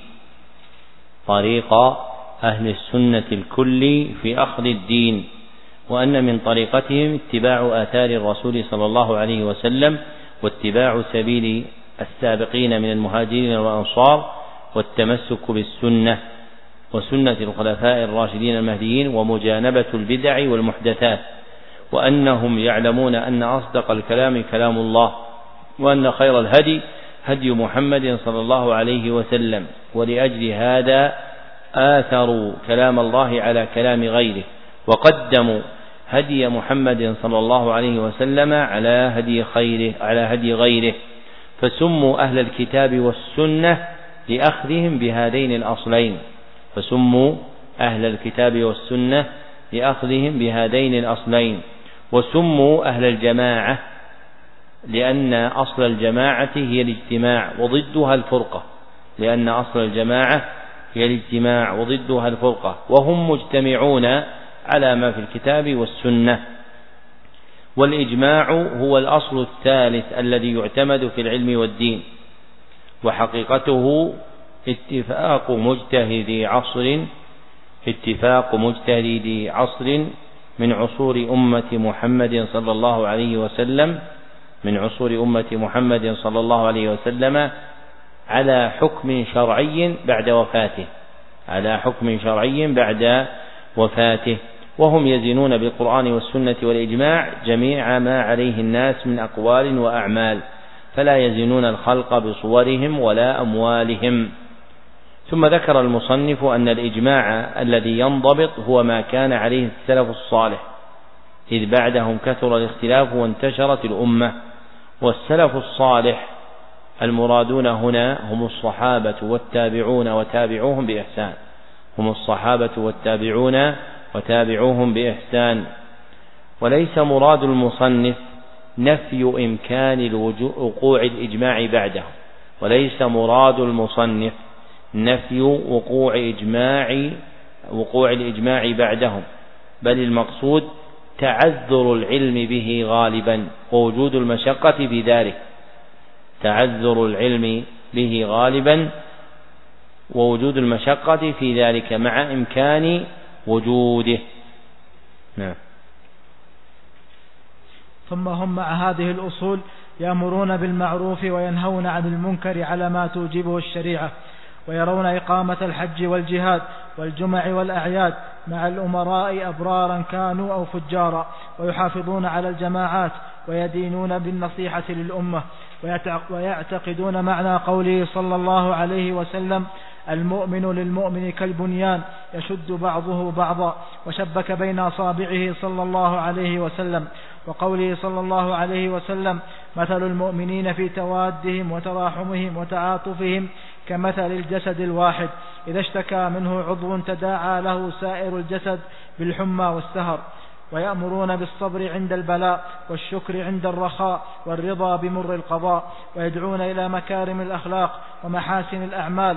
طريق أهل السنة الكل في أخذ الدين، وأن من طريقتهم اتباع آثار الرسول صلى الله عليه وسلم، واتباع سبيل السابقين من المهاجرين والأنصار، والتمسك بالسنة وسنة الخلفاء الراشدين المهديين، ومجانبة البدع والمحدثات، وأنهم يعلمون أن أصدق الكلام كلام الله، وأن خير الهدي هدي محمد صلى الله عليه وسلم، ولأجل هذا آثروا كلام الله على كلام غيره، وقدموا هدي محمد صلى الله عليه وسلم على هدي خيره على هدي غيره، فسموا أهل الكتاب والسنة لأخذهم بهذين الأصلين، فسموا أهل الكتاب والسنة لأخذهم بهذين الأصلين. وسموا أهل الجماعة لأن أصل الجماعة هي الاجتماع وضدها الفرقة، لأن أصل الجماعة هي الاجتماع وضدها الفرقة، وهم مجتمعون على ما في الكتاب والسنة. والإجماع هو الأصل الثالث الذي يعتمد في العلم والدين، وحقيقته اتفاق مجتهدي عصر اتفاق مجتهدي عصر من عصور أمة محمد صلى الله عليه وسلم من عصور أمة محمد صلى الله عليه وسلم على حكم شرعي بعد وفاته على حكم شرعي بعد وفاته وهم يزنون بالقرآن والسنة والإجماع جميع ما عليه الناس من أقوال وأعمال، فلا يزنون الخلق بصورهم ولا أموالهم. ثم ذكر المصنف أن الإجماع الذي ينضبط هو ما كان عليه السلف الصالح، إذ بعدهم كثر الاختلاف وانتشرت الأمة. والسلف الصالح المرادون هنا هم الصحابة والتابعون وتابعوهم بإحسان هم الصحابة والتابعون وتابعوهم بإحسان وليس مراد المصنف نفي إمكان وقوع الإجماع بعدهم وليس مراد المصنف نفي وقوع إجماع وقوع الإجماع بعدهم، بل المقصود تعذر العلم به غالبا ووجود المشقة في ذلك، تعذر العلم به غالبا ووجود المشقة في ذلك مع إمكان وجوده. نعم. ثم هم مع هذه الأصول يأمرون بالمعروف وينهون عن المنكر على ما توجبه الشريعة، ويرون إقامة الحج والجهاد والجمع والأعياد مع الأمراء أبرارا كانوا أو فجارا، ويحافظون على الجماعات ويدينون بالنصيحة للأمة، ويعتقدون معنى قوله صلى الله عليه وسلم: المؤمن للمؤمن كالبنيان يشد بعضه بعضا، وشبك بين أصابعه صلى الله عليه وسلم، وقوله صلى الله عليه وسلم: مثل المؤمنين في توادهم وتراحمهم وتعاطفهم كمثل الجسد الواحد إذا اشتكى منه عضو تداعى له سائر الجسد بالحمى والسهر. ويأمرون بالصبر عند البلاء والشكر عند الرخاء والرضا بمر القضاء، ويدعون إلى مكارم الأخلاق ومحاسن الأعمال،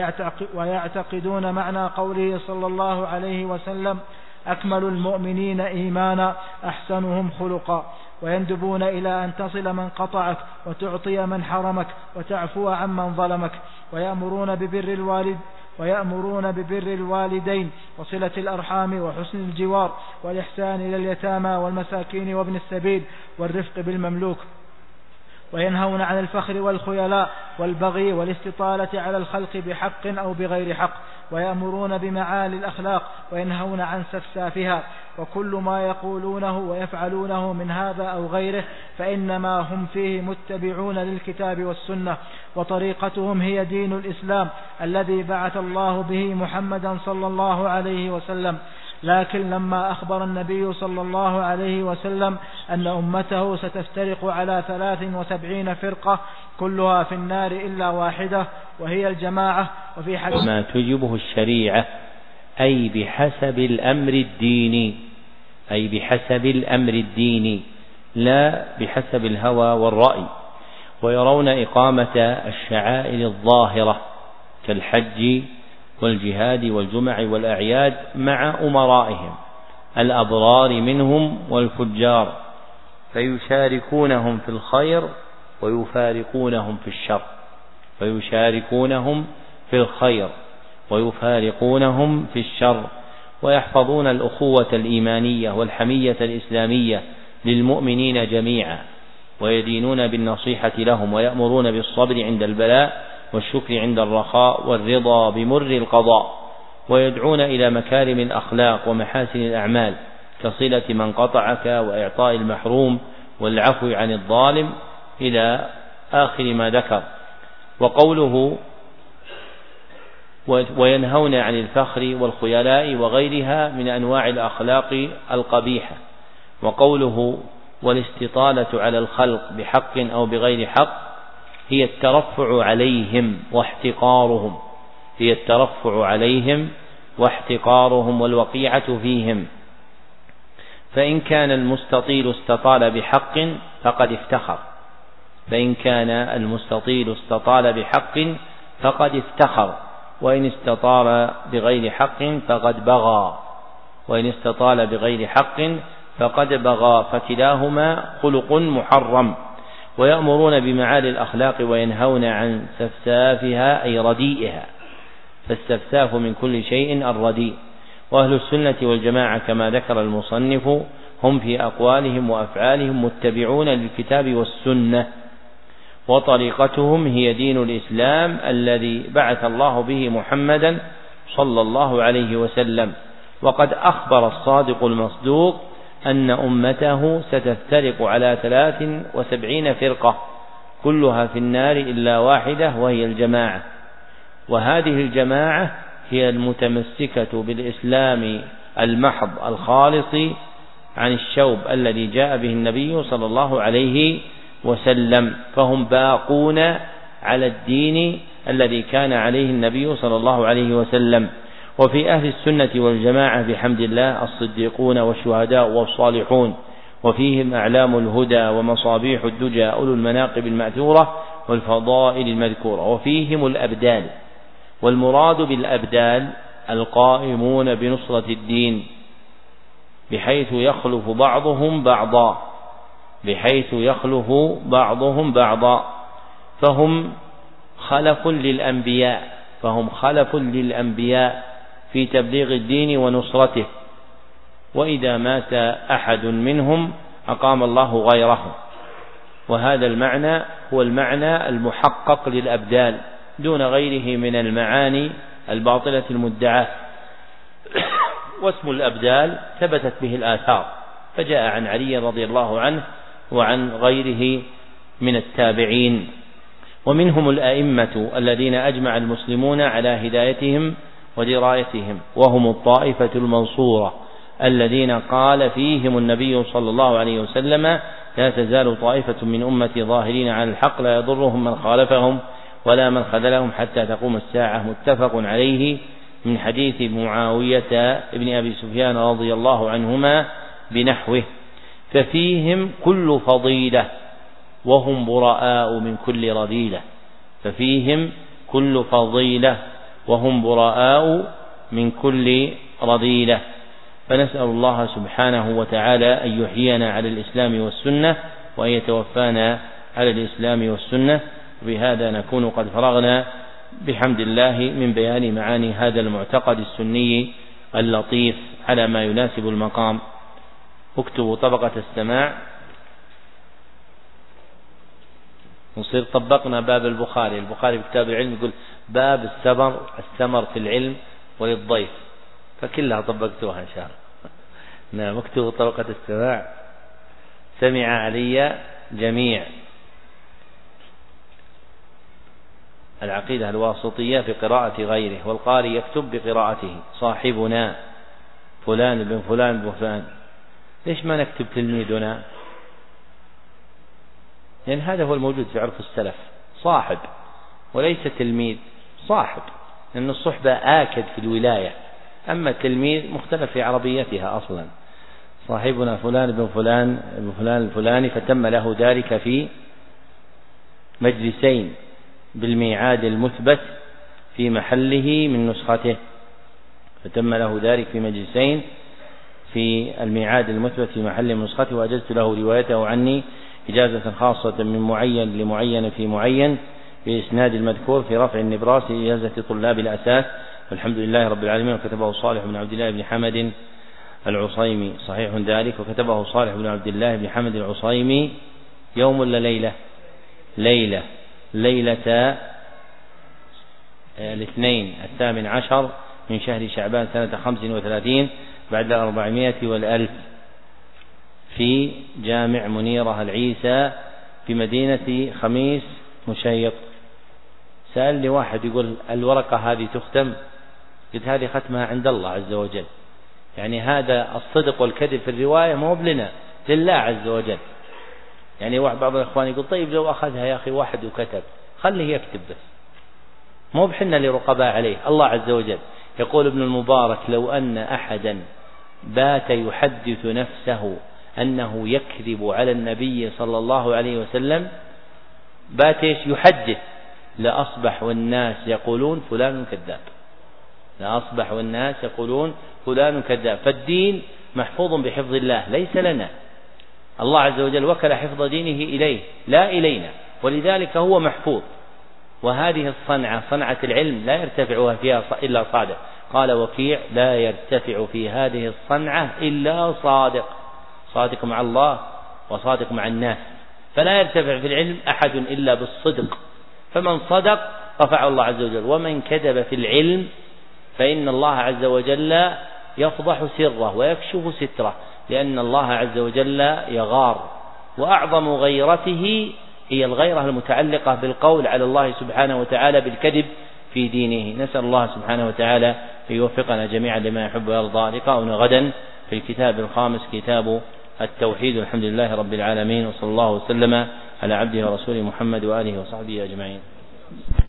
ويعتقدون معنى قوله صلى الله عليه وسلم: أكمل المؤمنين إيمانا أحسنهم خلقا، ويندبون إلى أن تصل من قطعك وتعطي من حرمك وتعفو عمن ظلمك، ويأمرون ببر الوالد ويأمرون ببر الوالدين وصلة الأرحام وحسن الجوار والإحسان إلى اليتامى والمساكين وابن السبيل والرفق بالمملوك، وينهون عن الفخر والخيلاء والبغي والاستطالة على الخلق بحق أو بغير حق، ويأمرون بمعالي الأخلاق وينهون عن سفسافها. وكل ما يقولونه ويفعلونه من هذا أو غيره فإنما هم فيه متبعون للكتاب والسنة، وطريقتهم هي دين الإسلام الذي بعث الله به محمدا صلى الله عليه وسلم. لكن لما أخبر النبي صلى الله عليه وسلم أن أمته ستفترق على ثلاث وسبعين فرقة كلها في النار إلا واحدة وهي الجماعة، وفي حديث ما توجبه الشريعة أي بحسب الأمر الديني، أي بحسب الأمر الديني لا بحسب الهوى والرأي. ويرون إقامة الشعائر الظاهرة كالحج والجهاد والجمع والأعياد مع أمرائهم الأبرار منهم والفجار، فيشاركونهم في الخير ويفارقونهم في الشر، فيشاركونهم في الخير ويفارقونهم في الشر، ويحفظون الأخوة الإيمانية والحمية الإسلامية للمؤمنين جميعا، ويدينون بالنصيحة لهم، ويأمرون بالصبر عند البلاء والشكر عند الرخاء والرضا بمر القضاء، ويدعون إلى مكارم الأخلاق ومحاسن الأعمال كصلة من قطعك وإعطاء المحروم والعفو عن الظالم إلى آخر ما ذكر. وقوله وينهون عن الفخر والخيلاء وغيرها من أنواع الأخلاق القبيحة. وقوله والاستطالة على الخلق بحق أو بغير حق هي الترفع عليهم واحتقارهم، هي الترفع عليهم واحتقارهم والوقيعة فيهم. فإن كان المستطيل استطال بحق فقد افتخر، فإن كان المستطيل استطال بحق فقد افتخر، وإن استطال بغير حق فقد بغى، وإن استطال بغير حق فقد بغى، فكلاهما خلق محرم. ويأمرون بمعالي الأخلاق وينهون عن سفسافها أي رديئها، فالسفساف من كل شيء الرديء. وأهل السنة والجماعة كما ذكر المصنف هم في أقوالهم وأفعالهم متبعون للكتاب والسنة، وطريقتهم هي دين الإسلام الذي بعث الله به محمدا صلى الله عليه وسلم. وقد أخبر الصادق المصدوق أن أمته ستفترق على ثلاث وسبعين فرقة كلها في النار إلا واحدة وهي الجماعة، وهذه الجماعة هي المتمسكة بالإسلام المحض الخالص عن الشوب الذي جاء به النبي صلى الله عليه وسلم، فهم باقون على الدين الذي كان عليه النبي صلى الله عليه وسلم. وفي أهل السنة والجماعة بحمد الله الصديقون والشهداء والصالحون، وفيهم أعلام الهدى ومصابيح الدجى أولو المناقب المأثورة والفضائل المذكورة، وفيهم الأبدال، والمراد بالأبدال القائمون بنصرة الدين بحيث يخلف بعضهم بعضا، بحيث يخلف بعضهم بعضا، فهم خلف للأنبياء فهم خلف للأنبياء في تبليغ الدين ونصرته، وإذا مات أحد منهم أقام الله غيره. وهذا المعنى هو المعنى المحقق للأبدال دون غيره من المعاني الباطلة المدعاة. واسم الأبدال ثبتت به الآثار، فجاء عن علي رضي الله عنه وعن غيره من التابعين. ومنهم الأئمة الذين أجمع المسلمون على هدايتهم ودرايتهم، وهم الطائفة المنصورة الذين قال فيهم النبي صلى الله عليه وسلم: لا تزال طائفة من أمتي ظاهرين على الحق لا يضرهم من خالفهم ولا من خذلهم حتى تقوم الساعة. متفق عليه من حديث معاوية ابن أبي سفيان رضي الله عنهما بنحوه. ففيهم كل فضيلة وهم براء من كل رذيلة ففيهم كل فضيلة وهم براء من كل رذيلة. فنسأل الله سبحانه وتعالى أن يحيينا على الإسلام والسنة وأن يتوفانا على الإسلام والسنة. وبهذا نكون قد فرغنا بحمد الله من بيان معاني هذا المعتقد السني اللطيف على ما يناسب المقام. اكتبوا طبقة السماع، نصير طبقنا باب البخاري. البخاري في كتاب العلم يقول باب السمر السمر في العلم وللضيف، فكلها طبقتوها إن شاء الله. نعم، اكتبوا طبقة السماع. سمع علي جميع العقيدة الواسطية في قراءة غيره، والقارئ يكتب بقراءته صاحبنا فلان بن فلان بن فلان. ليش ما نكتب تلميذنا؟ لأن يعني هذا هو الموجود في عرف السلف، صاحب وليس تلميذ، صاحب، لأن الصحبة آكد في الولاية، أما التلميذ مختلف في عربيتها أصلا. صاحبنا فلان بن فلان بن فلان الفلاني، فتم له ذلك في مجلسين بالميعاد المثبت في محله من نسخته، فتم له ذلك في مجلسين في الميعاد المثبت في محل من نسخته، وأجزت له روايته عني إجازة خاصة من معين لمعين في معين بإسناد المذكور في رفع النبراس إجازة طلاب الأساس، والحمد لله رب العالمين. وكتبه صالح بن عبد الله بن حمد العصيمي، صحيح ذلك. وكتبه صالح بن عبد الله بن حمد العصيمي يوم ولا ليلة؟ ليلة ليلة الاثنين الثامن عشر من شهر شعبان سنة خمس وثلاثين بعد الأربعمائة والألف في جامع منيرة العيسى في مدينة خميس مشيط. سألني واحد يقول الورقة هذه تختم؟ قلت هذه ختمها عند الله عز وجل، يعني هذا الصدق والكذب في الرواية ما هو لنا، لله عز وجل. يعني بعض الإخوان يقول طيب لو أخذها يا أخي واحد وكتب، خليه يكتب بس، مو بحنا لرقباء عليه، الله عز وجل. يقول ابن المبارك لو أن أحدا بات يحدث نفسه أنه يكذب على النبي صلى الله عليه وسلم، بات يحدث، لأصبح والناس يقولون فلان كذاب، لأصبح والناس يقولون فلان كذاب. فالدين محفوظ بحفظ الله ليس لنا، الله عز وجل وكل حفظ دينه إليه لا إلينا، ولذلك هو محفوظ. وهذه الصنعة صنعة العلم لا يرتفعها فيها إلا صادق. قال وكيع لا يرتفع في هذه الصنعة إلا صادق، صادق مع الله وصادق مع الناس، فلا يرتفع في العلم أحد إلا بالصدق، فمن صدق رفع الله عز وجل، ومن كذب في العلم فإن الله عز وجل يفضح سره ويكشف ستره، لأن الله عز وجل يغار، وأعظم غيرته هي الغيرة المتعلقة بالقول على الله سبحانه وتعالى بالكذب في دينه. نسأل الله سبحانه وتعالى أن يوفقنا جميعا لما يحب ويرضى. لقاؤنا غدا في الكتاب الخامس كتاب التوحيد. الحمد لله رب العالمين، وصلى الله وسلم على عبده ورسوله محمد وآله وصحبه أجمعين.